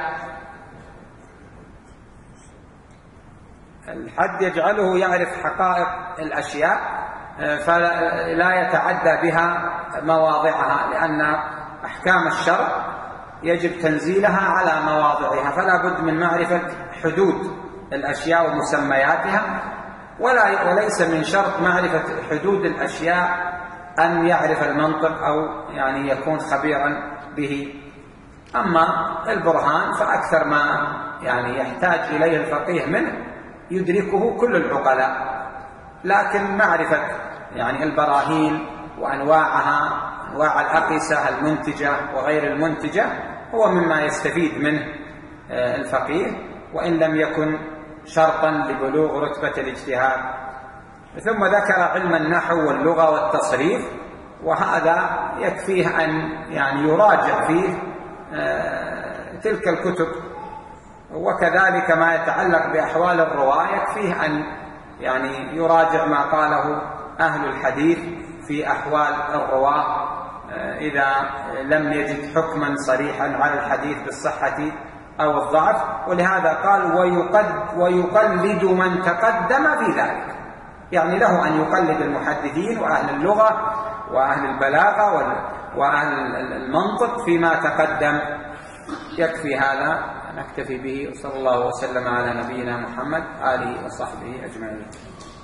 الحد يجعله يعرف حقائق الأشياء فلا يتعدى بها مواضعها، لأن أحكام الشرع يجب تنزيلها على مواضعها، فلا بد من معرفة حدود الأشياء ومسمياتها، ولا وليس من شرط معرفة حدود الأشياء أن يعرف المنطق أو يعني يكون خبيرا به. أما البرهان فأكثر ما يعني يحتاج إليه الفقيه منه يدركه كل العقلاء، لكن معرفة يعني البراهين وأنواعها، أنواع الأقيسة المنتجة وغير المنتجة، هو مما يستفيد منه الفقيه، وإن لم يكن شرطا لبلوغ رتبة الاجتهاد. ثم ذكر علم النحو واللغة والتصريف، وهذا يكفيه أن يعني يراجع فيه تلك الكتب، وكذلك ما يتعلق بأحوال الرواة يكفيه أن يعني يراجع ما قاله أهل الحديث في أحوال الرواة إذا لم يجد حكما صريحا على الحديث بالصحة أو الضعف. ولهذا قال ويقد ويقلد من تقدم في ذلك، يعني له أن يقلد المحدثين وأهل اللغة وأهل البلاغة وأهل المنطق فيما تقدم. يكفي هذا، نكتفي به، وصلى الله وسلم على نبينا محمد آله وصحبه أجمعين.